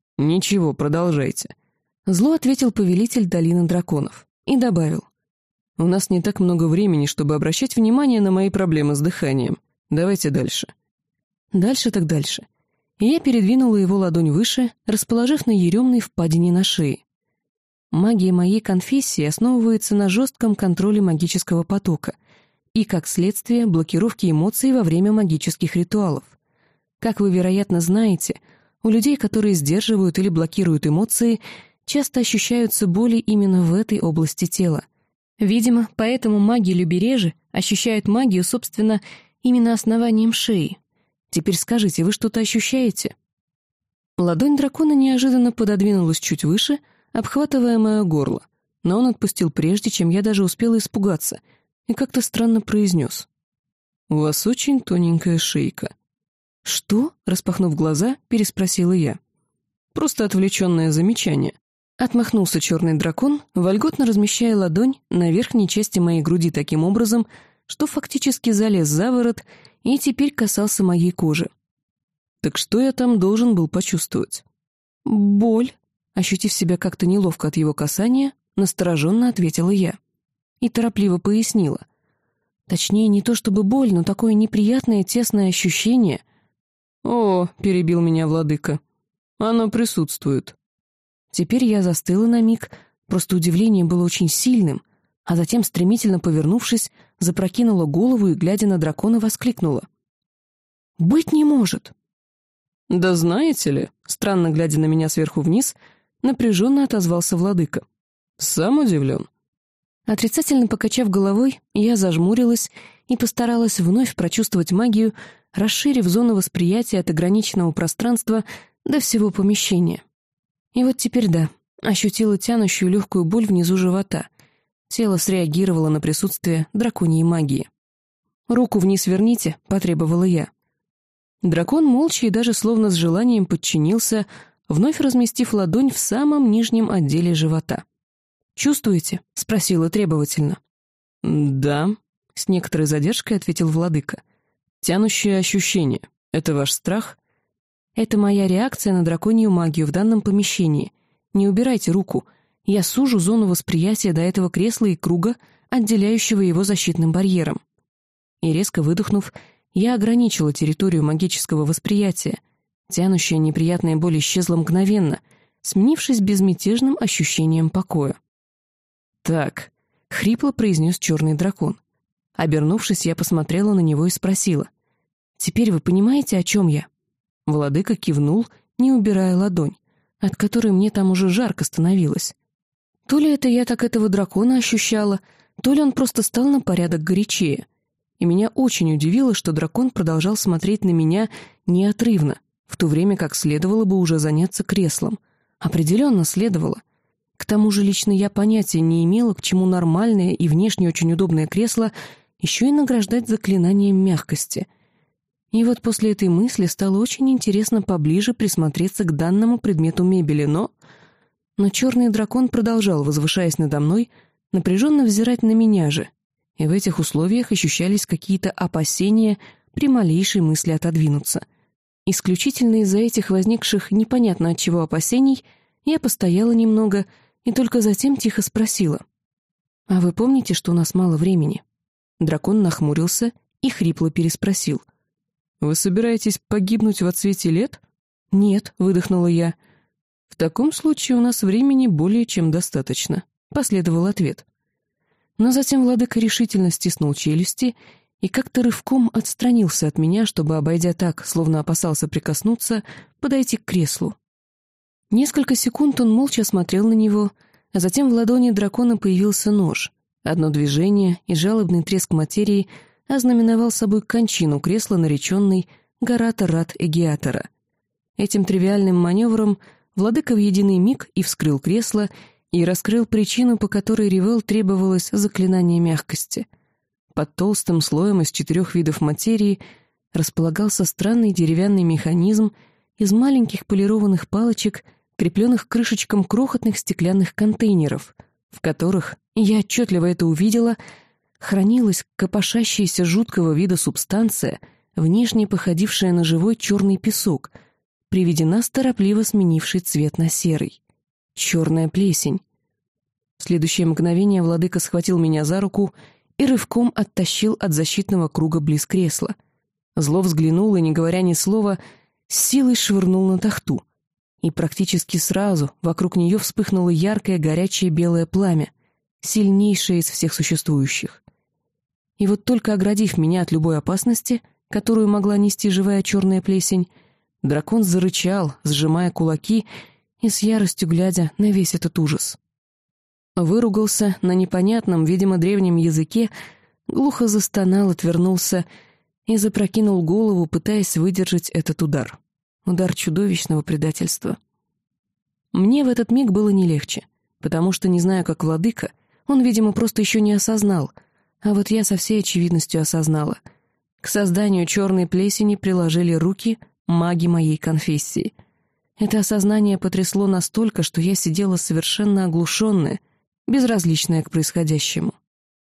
«Ничего, продолжайте», — зло ответил повелитель долины драконов и добавил: У нас не так много времени, чтобы обращать внимание на мои проблемы с дыханием. Давайте дальше». Дальше так дальше. И я передвинула его ладонь выше, расположив на еремной впадине на шее. Магия моей конфессии основывается на жестком контроле магического потока и, как следствие, блокировке эмоций во время магических ритуалов. Как вы, вероятно, знаете, у людей, которые сдерживают или блокируют эмоции, часто ощущаются боли именно в этой области тела. Видимо, поэтому маги-любережи ощущают магию, собственно, именно основанием шеи. Теперь скажите, вы что-то ощущаете? Ладонь дракона неожиданно пододвинулась чуть выше, обхватывая мое горло, но он отпустил прежде, чем я даже успела испугаться, и как-то странно произнес: «У вас очень тоненькая шейка». «Что?» — распахнув глаза, переспросила я. «Просто отвлеченное замечание». Отмахнулся черный дракон, вольготно размещая ладонь на верхней части моей груди таким образом, что фактически залез за ворот и теперь касался моей кожи. «Так что я там должен был почувствовать?» «Боль», — ощутив себя как-то неловко от его касания, настороженно ответила я. И торопливо пояснила. Точнее, не то чтобы боль, но такое неприятное тесное ощущение. «О», — перебил меня владыка, — «оно присутствует». Теперь я застыла на миг, просто удивление было очень сильным, а затем, стремительно повернувшись, запрокинула голову и, глядя на дракона, воскликнула: «Быть не может!» «Да знаете ли», — странно глядя на меня сверху вниз, напряженно отозвался владыка. «Сам удивлен». Отрицательно покачав головой, я зажмурилась и постаралась вновь прочувствовать магию, расширив зону восприятия от ограниченного пространства до всего помещения. И вот теперь да, ощутила тянущую легкую боль внизу живота. Тело среагировало на присутствие драконьей магии. «Руку вниз верните», — потребовала я. Дракон молча и даже словно с желанием подчинился, вновь разместив ладонь в самом нижнем отделе живота. «Чувствуете?» — спросила требовательно. «Да», — с некоторой задержкой ответил владыка. «Тянущее ощущение. Это ваш страх?» «Это моя реакция на драконью магию в данном помещении. Не убирайте руку. Я сужу зону восприятия до этого кресла и круга, отделяющего его защитным барьером». И резко выдохнув, я ограничила территорию магического восприятия. Тянущая неприятная боль исчезла мгновенно, сменившись безмятежным ощущением покоя. «Так», — хрипло произнес черный дракон. Обернувшись, я посмотрела на него и спросила: «Теперь вы понимаете, о чем я?» Владыка кивнул, не убирая ладонь, от которой мне там уже жарко становилось. То ли это я так этого дракона ощущала, то ли он просто стал на порядок горячее. И меня очень удивило, что дракон продолжал смотреть на меня неотрывно, в то время как следовало бы уже заняться креслом. Определенно следовало. К тому же лично я понятия не имела, к чему нормальное и внешне очень удобное кресло еще и награждать заклинанием мягкости. И вот после этой мысли стало очень интересно поближе присмотреться к данному предмету мебели, но... Но черный дракон продолжал, возвышаясь надо мной, напряженно взирать на меня же, и в этих условиях ощущались какие-то опасения при малейшей мысли отодвинуться. Исключительно из-за этих возникших непонятно от чего опасений я постояла немного и только затем тихо спросила: «А вы помните, что у нас мало времени?» Дракон нахмурился и хрипло переспросил: «Вы собираетесь погибнуть в отсвете лет?» «Нет», — выдохнула я. «В таком случае у нас времени более чем достаточно», — последовал ответ. Но затем владыка решительно стиснул челюсти и как-то рывком отстранился от меня, чтобы, обойдя так, словно опасался прикоснуться, подойти к креслу. Несколько секунд он молча смотрел на него, а затем в ладони дракона появился нож. Одно движение и жалобный треск материи ознаменовал собой кончину кресла нареченной Гарата Рат Эгиатора. Этим тривиальным маневром владыка в единый миг и вскрыл кресло, и раскрыл причину, по которой Ривел требовалось заклинание мягкости. Под толстым слоем из четырех видов материи располагался странный деревянный механизм из маленьких полированных палочек, крепленных к крышечкам крохотных стеклянных контейнеров, в которых, я отчетливо это увидела, хранилась копошащаяся жуткого вида субстанция, внешне походившая на живой черный песок, при виде нас торопливо сменивший цвет на серый. Черная плесень. В следующее мгновение владыка схватил меня за руку и рывком оттащил от защитного круга близ кресла. Зло взглянул и, не говоря ни слова, с силой швырнул на тахту. И практически сразу вокруг нее вспыхнуло яркое горячее белое пламя, сильнейшее из всех существующих. И вот только оградив меня от любой опасности, которую могла нести живая черная плесень, дракон зарычал, сжимая кулаки и с яростью глядя на весь этот ужас. Выругался на непонятном, видимо, древнем языке, глухо застонал, отвернулся и запрокинул голову, пытаясь выдержать этот удар. Удар чудовищного предательства. Мне в этот миг было не легче, потому что, не знаю, как владыка, он, видимо, просто еще не осознал, а вот я со всей очевидностью осознала. К созданию черной плесени приложили руки маги моей конфессии. Это осознание потрясло настолько, что я сидела совершенно оглушенная, безразличная к происходящему.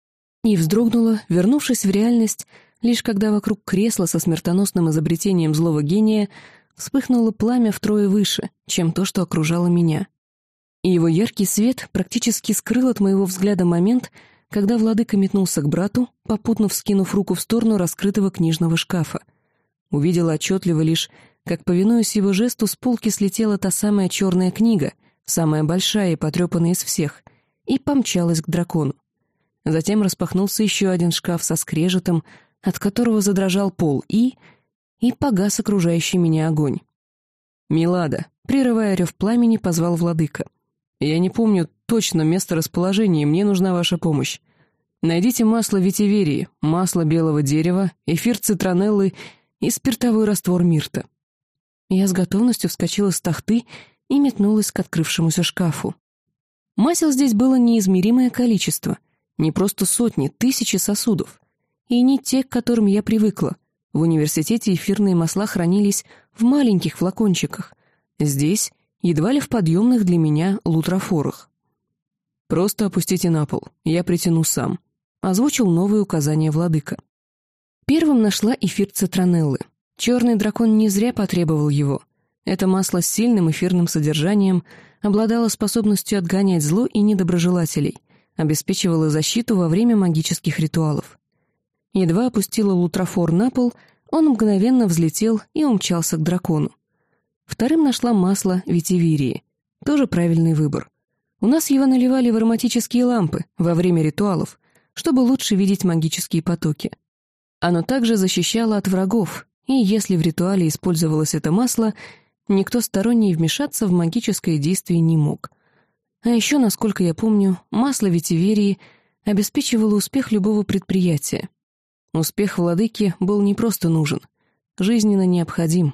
И вздрогнула, вернувшись в реальность, лишь когда вокруг кресла со смертоносным изобретением злого гения вспыхнуло пламя втрое выше, чем то, что окружало меня. И его яркий свет практически скрыл от моего взгляда момент, когда владыка метнулся к брату, попутно вскинув руку в сторону раскрытого книжного шкафа. Увидела отчетливо лишь, как, повинуясь его жесту, с полки слетела та самая черная книга, самая большая и потрепанная из всех, и помчалась к дракону. Затем распахнулся еще один шкаф со скрежетом, от которого задрожал пол, и... и погас окружающий меня огонь. «Милада», прерывая рев пламени, позвал владыка. «Я не помню точно место расположения, и мне нужна ваша помощь. Найдите масло ветиверии, масло белого дерева, эфир цитронеллы и спиртовой раствор мирта». Я с готовностью вскочила с тахты и метнулась к открывшемуся шкафу. Масел здесь было неизмеримое количество, не просто сотни, тысячи сосудов. И не те, к которым я привыкла. В университете эфирные масла хранились в маленьких флакончиках. Здесь едва ли в подъемных для меня лутрофорах. «Просто опустите на пол, я притяну сам», — озвучил новые указания владыка. Первым нашла эфир цитронеллы. Черный дракон не зря потребовал его. Это масло с сильным эфирным содержанием обладало способностью отгонять зло и недоброжелателей, обеспечивало защиту во время магических ритуалов. Едва опустила лутрофор на пол, он мгновенно взлетел и умчался к дракону. Вторым нашла масло ветиверии. Тоже правильный выбор. У нас его наливали в ароматические лампы во время ритуалов, чтобы лучше видеть магические потоки. Оно также защищало от врагов, и если в ритуале использовалось это масло, никто сторонний вмешаться в магическое действие не мог. А еще, насколько я помню, масло ветиверии обеспечивало успех любого предприятия. Успех владыки был не просто нужен, жизненно необходим.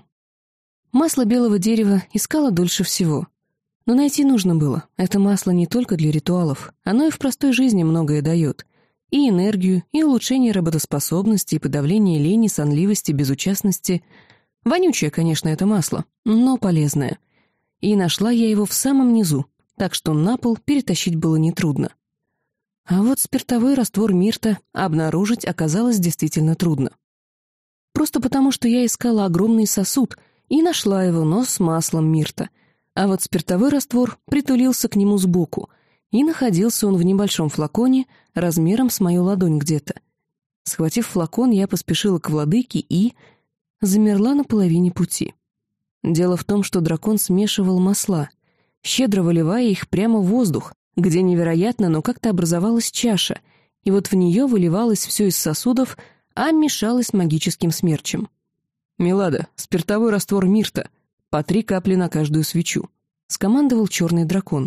Масло белого дерева искала дольше всего. Но найти нужно было. Это масло не только для ритуалов, оно и в простой жизни многое дает. И энергию, и улучшение работоспособности, и подавление лени, сонливости, безучастности. Вонючее, конечно, это масло, но полезное. И нашла я его в самом низу, так что на пол перетащить было нетрудно. А вот спиртовой раствор мирта обнаружить оказалось действительно трудно. Просто потому, что я искала огромный сосуд и нашла его, но с маслом мирта. А вот спиртовой раствор притулился к нему сбоку, и находился он в небольшом флаконе размером с мою ладонь где-то. Схватив флакон, я поспешила к владыке и... замерла на половине пути. Дело в том, что дракон смешивал масла, щедро выливая их прямо в воздух, где невероятно, но как-то образовалась чаша, и вот в нее выливалось все из сосудов, а мешалось магическим смерчем. «Милада, спиртовой раствор мирта, по три капли на каждую свечу», — скомандовал черный дракон.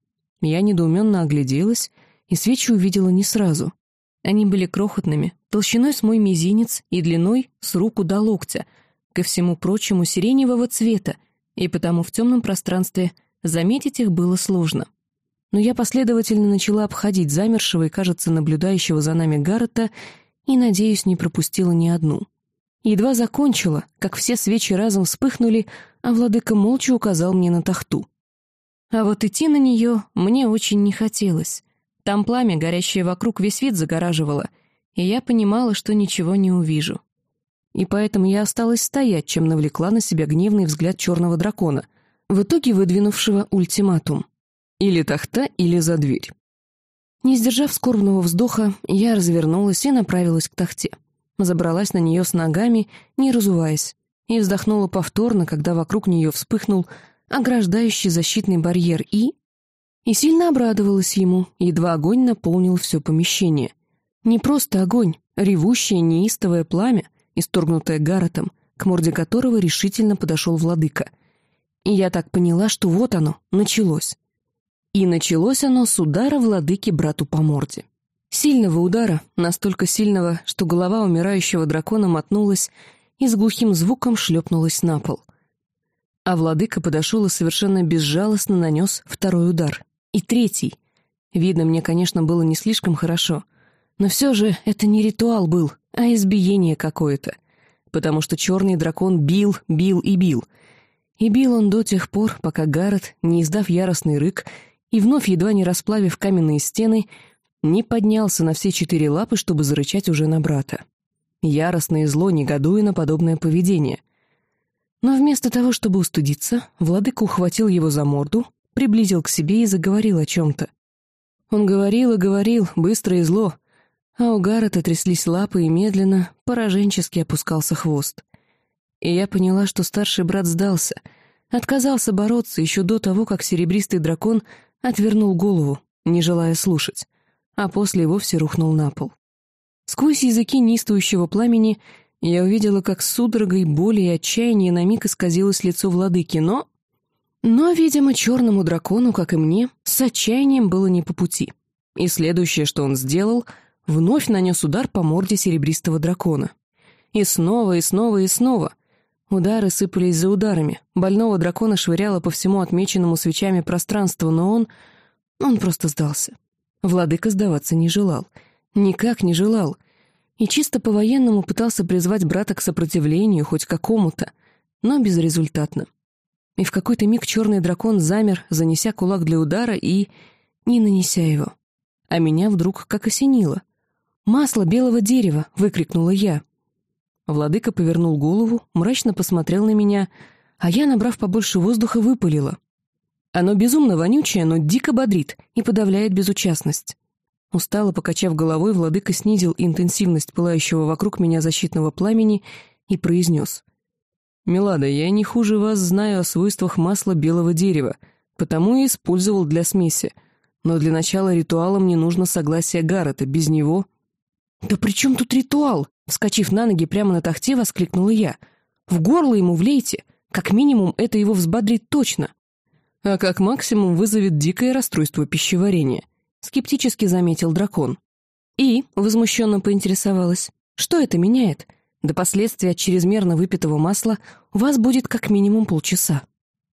Я недоуменно огляделась, и свечи увидела не сразу. Они были крохотными, толщиной с мой мизинец и длиной с руку до локтя, ко всему прочему сиреневого цвета, и потому в темном пространстве заметить их было сложно. Но я последовательно начала обходить замершего и, кажется, наблюдающего за нами Гаррета, и, надеюсь, не пропустила ни одну. Едва закончила, как все свечи разом вспыхнули, а владыка молча указал мне на тахту. А вот идти на нее мне очень не хотелось. Там пламя, горящее вокруг, весь вид загораживало, и я понимала, что ничего не увижу. И поэтому я осталась стоять, чем навлекла на себя гневный взгляд черного дракона, в итоге выдвинувшего ультиматум. Или тахта, или за дверь. Не сдержав скорбного вздоха, я развернулась и направилась к тахте. Забралась на нее с ногами, не разуваясь, и вздохнула повторно, когда вокруг нее вспыхнул ограждающий защитный барьер, и... И сильно обрадовалась ему, едва огонь наполнил все помещение. Не просто огонь, ревущее неистовое пламя, исторгнутое Гарретом, к морде которого решительно подошел владыка. И я так поняла, что вот оно, началось. И началось оно с удара владыки брату по морде. Сильного удара, настолько сильного, что голова умирающего дракона мотнулась и с глухим звуком шлепнулась на пол. А владыка подошел и совершенно безжалостно нанес второй удар. И третий. Видно, мне, конечно, было не слишком хорошо, но все же это не ритуал был, а избиение какое-то, потому что черный дракон бил, бил и бил. И бил он до тех пор, пока Гаррет, не издав яростный рык и вновь едва не расплавив каменные стены, не поднялся на все четыре лапы, чтобы зарычать уже на брата. Яростно и зло негодуя на подобное поведение. Но вместо того, чтобы устыдиться, владыка ухватил его за морду, приблизил к себе и заговорил о чем-то. Он говорил и говорил, быстро и зло, а у Гаррета тряслись лапы и медленно, пораженчески опускался хвост. И я поняла, что старший брат сдался, отказался бороться еще до того, как серебристый дракон отвернул голову, не желая слушать, а после вовсе рухнул на пол. Сквозь языки неистующего пламени я увидела, как с судорогой, боли и отчаяния на миг исказилось лицо владыки, но... Но, видимо, черному дракону, как и мне, с отчаянием было не по пути. И следующее, что он сделал, вновь нанес удар по морде серебристого дракона. И снова, и снова, и снова. Удары сыпались за ударами. Больного дракона швыряло по всему отмеченному свечами пространству, но он... Он просто сдался. Владыка сдаваться не желал. Никак не желал. И чисто по-военному пытался призвать брата к сопротивлению, хоть какому-то, но безрезультатно. И в какой-то миг черный дракон замер, занеся кулак для удара и... не нанеся его. А меня вдруг как осенило. «Масло белого дерева!» — выкрикнула я. Владыка повернул голову, мрачно посмотрел на меня, а я, набрав побольше воздуха, выпалила. Оно безумно вонючее, но дико бодрит и подавляет безучастность. Устало покачав головой, владыка снизил интенсивность пылающего вокруг меня защитного пламени и произнес. «Милада, я не хуже вас знаю о свойствах масла белого дерева, потому и использовал для смеси. Но для начала ритуала мне нужно согласие Гаррета, без него...» «Да при чем тут ритуал?» Вскочив на ноги прямо на тахте, воскликнула я. «В горло ему влейте, как минимум это его взбодрит точно». «А как максимум вызовет дикое расстройство пищеварения», — скептически заметил дракон. И, возмущенно поинтересовалась, что это меняет? До последствий от чрезмерно выпитого масла у вас будет как минимум полчаса.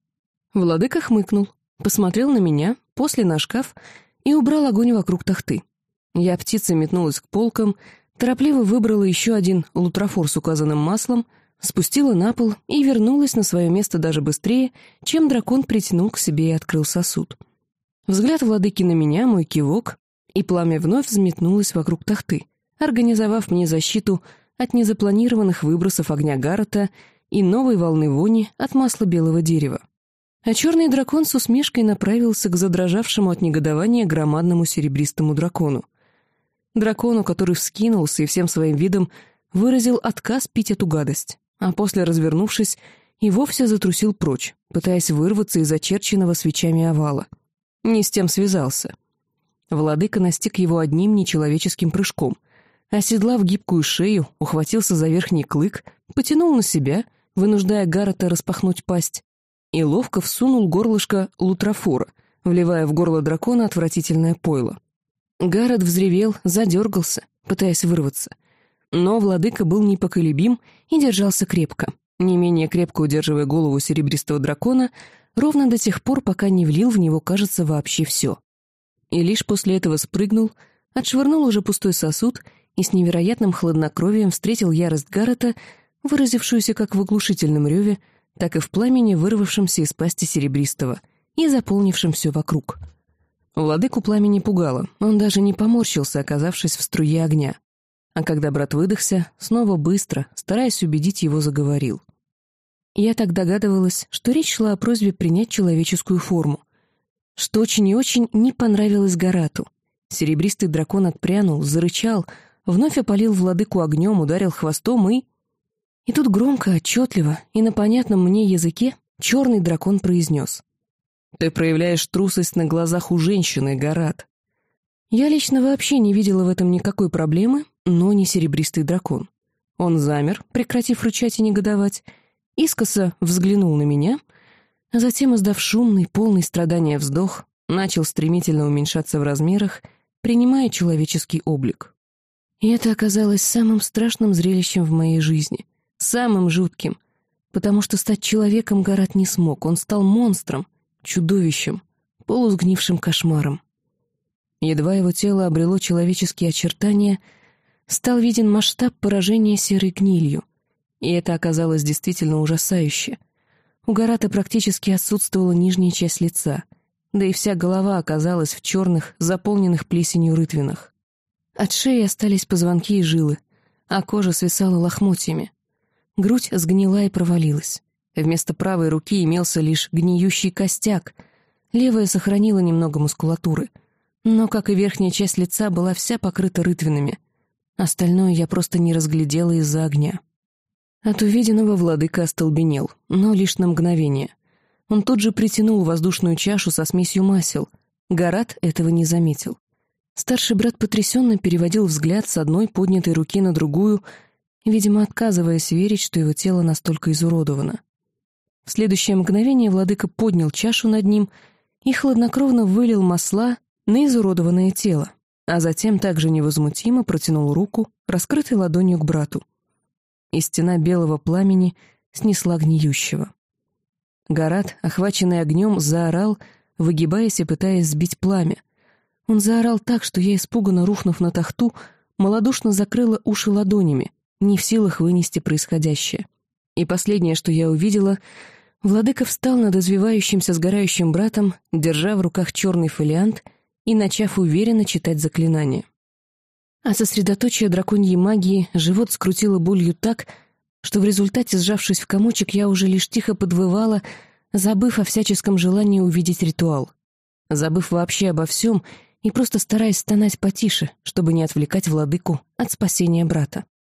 Владыка хмыкнул, посмотрел на меня, после на шкаф и убрал огонь вокруг тахты. Я птицей метнулась к полкам, торопливо выбрала еще один лутрофор с указанным маслом, спустила на пол и вернулась на свое место даже быстрее, чем дракон притянул к себе и открыл сосуд. Взгляд владыки на меня, мой кивок, и пламя вновь взметнулось вокруг тахты, организовав мне защиту от незапланированных выбросов огня Гаррета и новой волны вони от масла белого дерева. А черный дракон с усмешкой направился к задрожавшему от негодования громадному серебристому дракону. Дракону, который вскинулся и всем своим видом выразил отказ пить эту гадость, а после, развернувшись, и вовсе затрусил прочь, пытаясь вырваться из очерченного свечами овала. Не с тем связался. Владыка настиг его одним нечеловеческим прыжком, оседлав гибкую шею, ухватился за верхний клык, потянул на себя, вынуждая Гаррета распахнуть пасть, и ловко всунул горлышко лутрофора, вливая в горло дракона отвратительное пойло. Гаррет взревел, задергался, пытаясь вырваться. Но владыка был непоколебим и держался крепко, не менее крепко удерживая голову серебристого дракона, ровно до тех пор, пока не влил в него, кажется, вообще все. И лишь после этого спрыгнул, отшвырнул уже пустой сосуд и с невероятным хладнокровием встретил ярость Гаррета, выразившуюся как в оглушительном реве, так и в пламени, вырвавшемся из пасти серебристого и заполнившем все вокруг. Владыку пламени пугало, он даже не поморщился, оказавшись в струе огня. А когда брат выдохся, снова быстро, стараясь убедить его, заговорил. Я так догадывалась, что речь шла о просьбе принять человеческую форму, что очень и очень не понравилось Гаррету, Серебристый дракон отпрянул, зарычал, вновь опалил владыку огнем, ударил хвостом и... И тут громко, отчетливо и на понятном мне языке черный дракон произнес: «Ты проявляешь трусость на глазах у женщины, Гарат». Я лично вообще не видела в этом никакой проблемы, но не серебристый дракон. Он замер, прекратив рычать и негодовать, искоса взглянул на меня, а затем, издав шумный, полный страдания вздох, начал стремительно уменьшаться в размерах, принимая человеческий облик. И это оказалось самым страшным зрелищем в моей жизни, самым жутким, потому что стать человеком Гарат не смог, он стал монстром, чудовищем, полусгнившим кошмаром. Едва его тело обрело человеческие очертания, стал виден масштаб поражения серой гнилью, и это оказалось действительно ужасающе. У Гарата практически отсутствовала нижняя часть лица, да и вся голова оказалась в черных, заполненных плесенью рытвинах. От шеи остались позвонки и жилы, а кожа свисала лохмотьями. Грудь сгнила и провалилась. Вместо правой руки имелся лишь гниющий костяк, левая сохранила немного мускулатуры, но, как и верхняя часть лица, была вся покрыта рытвинами. Остальное я просто не разглядела из-за огня. От увиденного владыка остолбенел, но лишь на мгновение. Он тут же притянул воздушную чашу со смесью масел. Гарат этого не заметил. Старший брат потрясенно переводил взгляд с одной поднятой руки на другую, видимо, отказываясь верить, что его тело настолько изуродовано. В следующее мгновение владыка поднял чашу над ним и хладнокровно вылил масла на изуродованное тело, а затем также невозмутимо протянул руку, раскрытой ладонью к брату. И стена белого пламени снесла гниющего. Гарат, охваченный огнем, заорал, выгибаясь и пытаясь сбить пламя. Он заорал так, что я, испуганно рухнув на тахту, малодушно закрыла уши ладонями, не в силах вынести происходящее. И последнее, что я увидела, владыка встал над извивающимся сгорающим братом, держа в руках черный фолиант и начав уверенно читать заклинание. А сосредоточие драконьей магии живот скрутило болью так, что в результате, сжавшись в комочек, я уже лишь тихо подвывала, забыв о всяческом желании увидеть ритуал. Забыв вообще обо всем и просто стараясь стонать потише, чтобы не отвлекать владыку от спасения брата.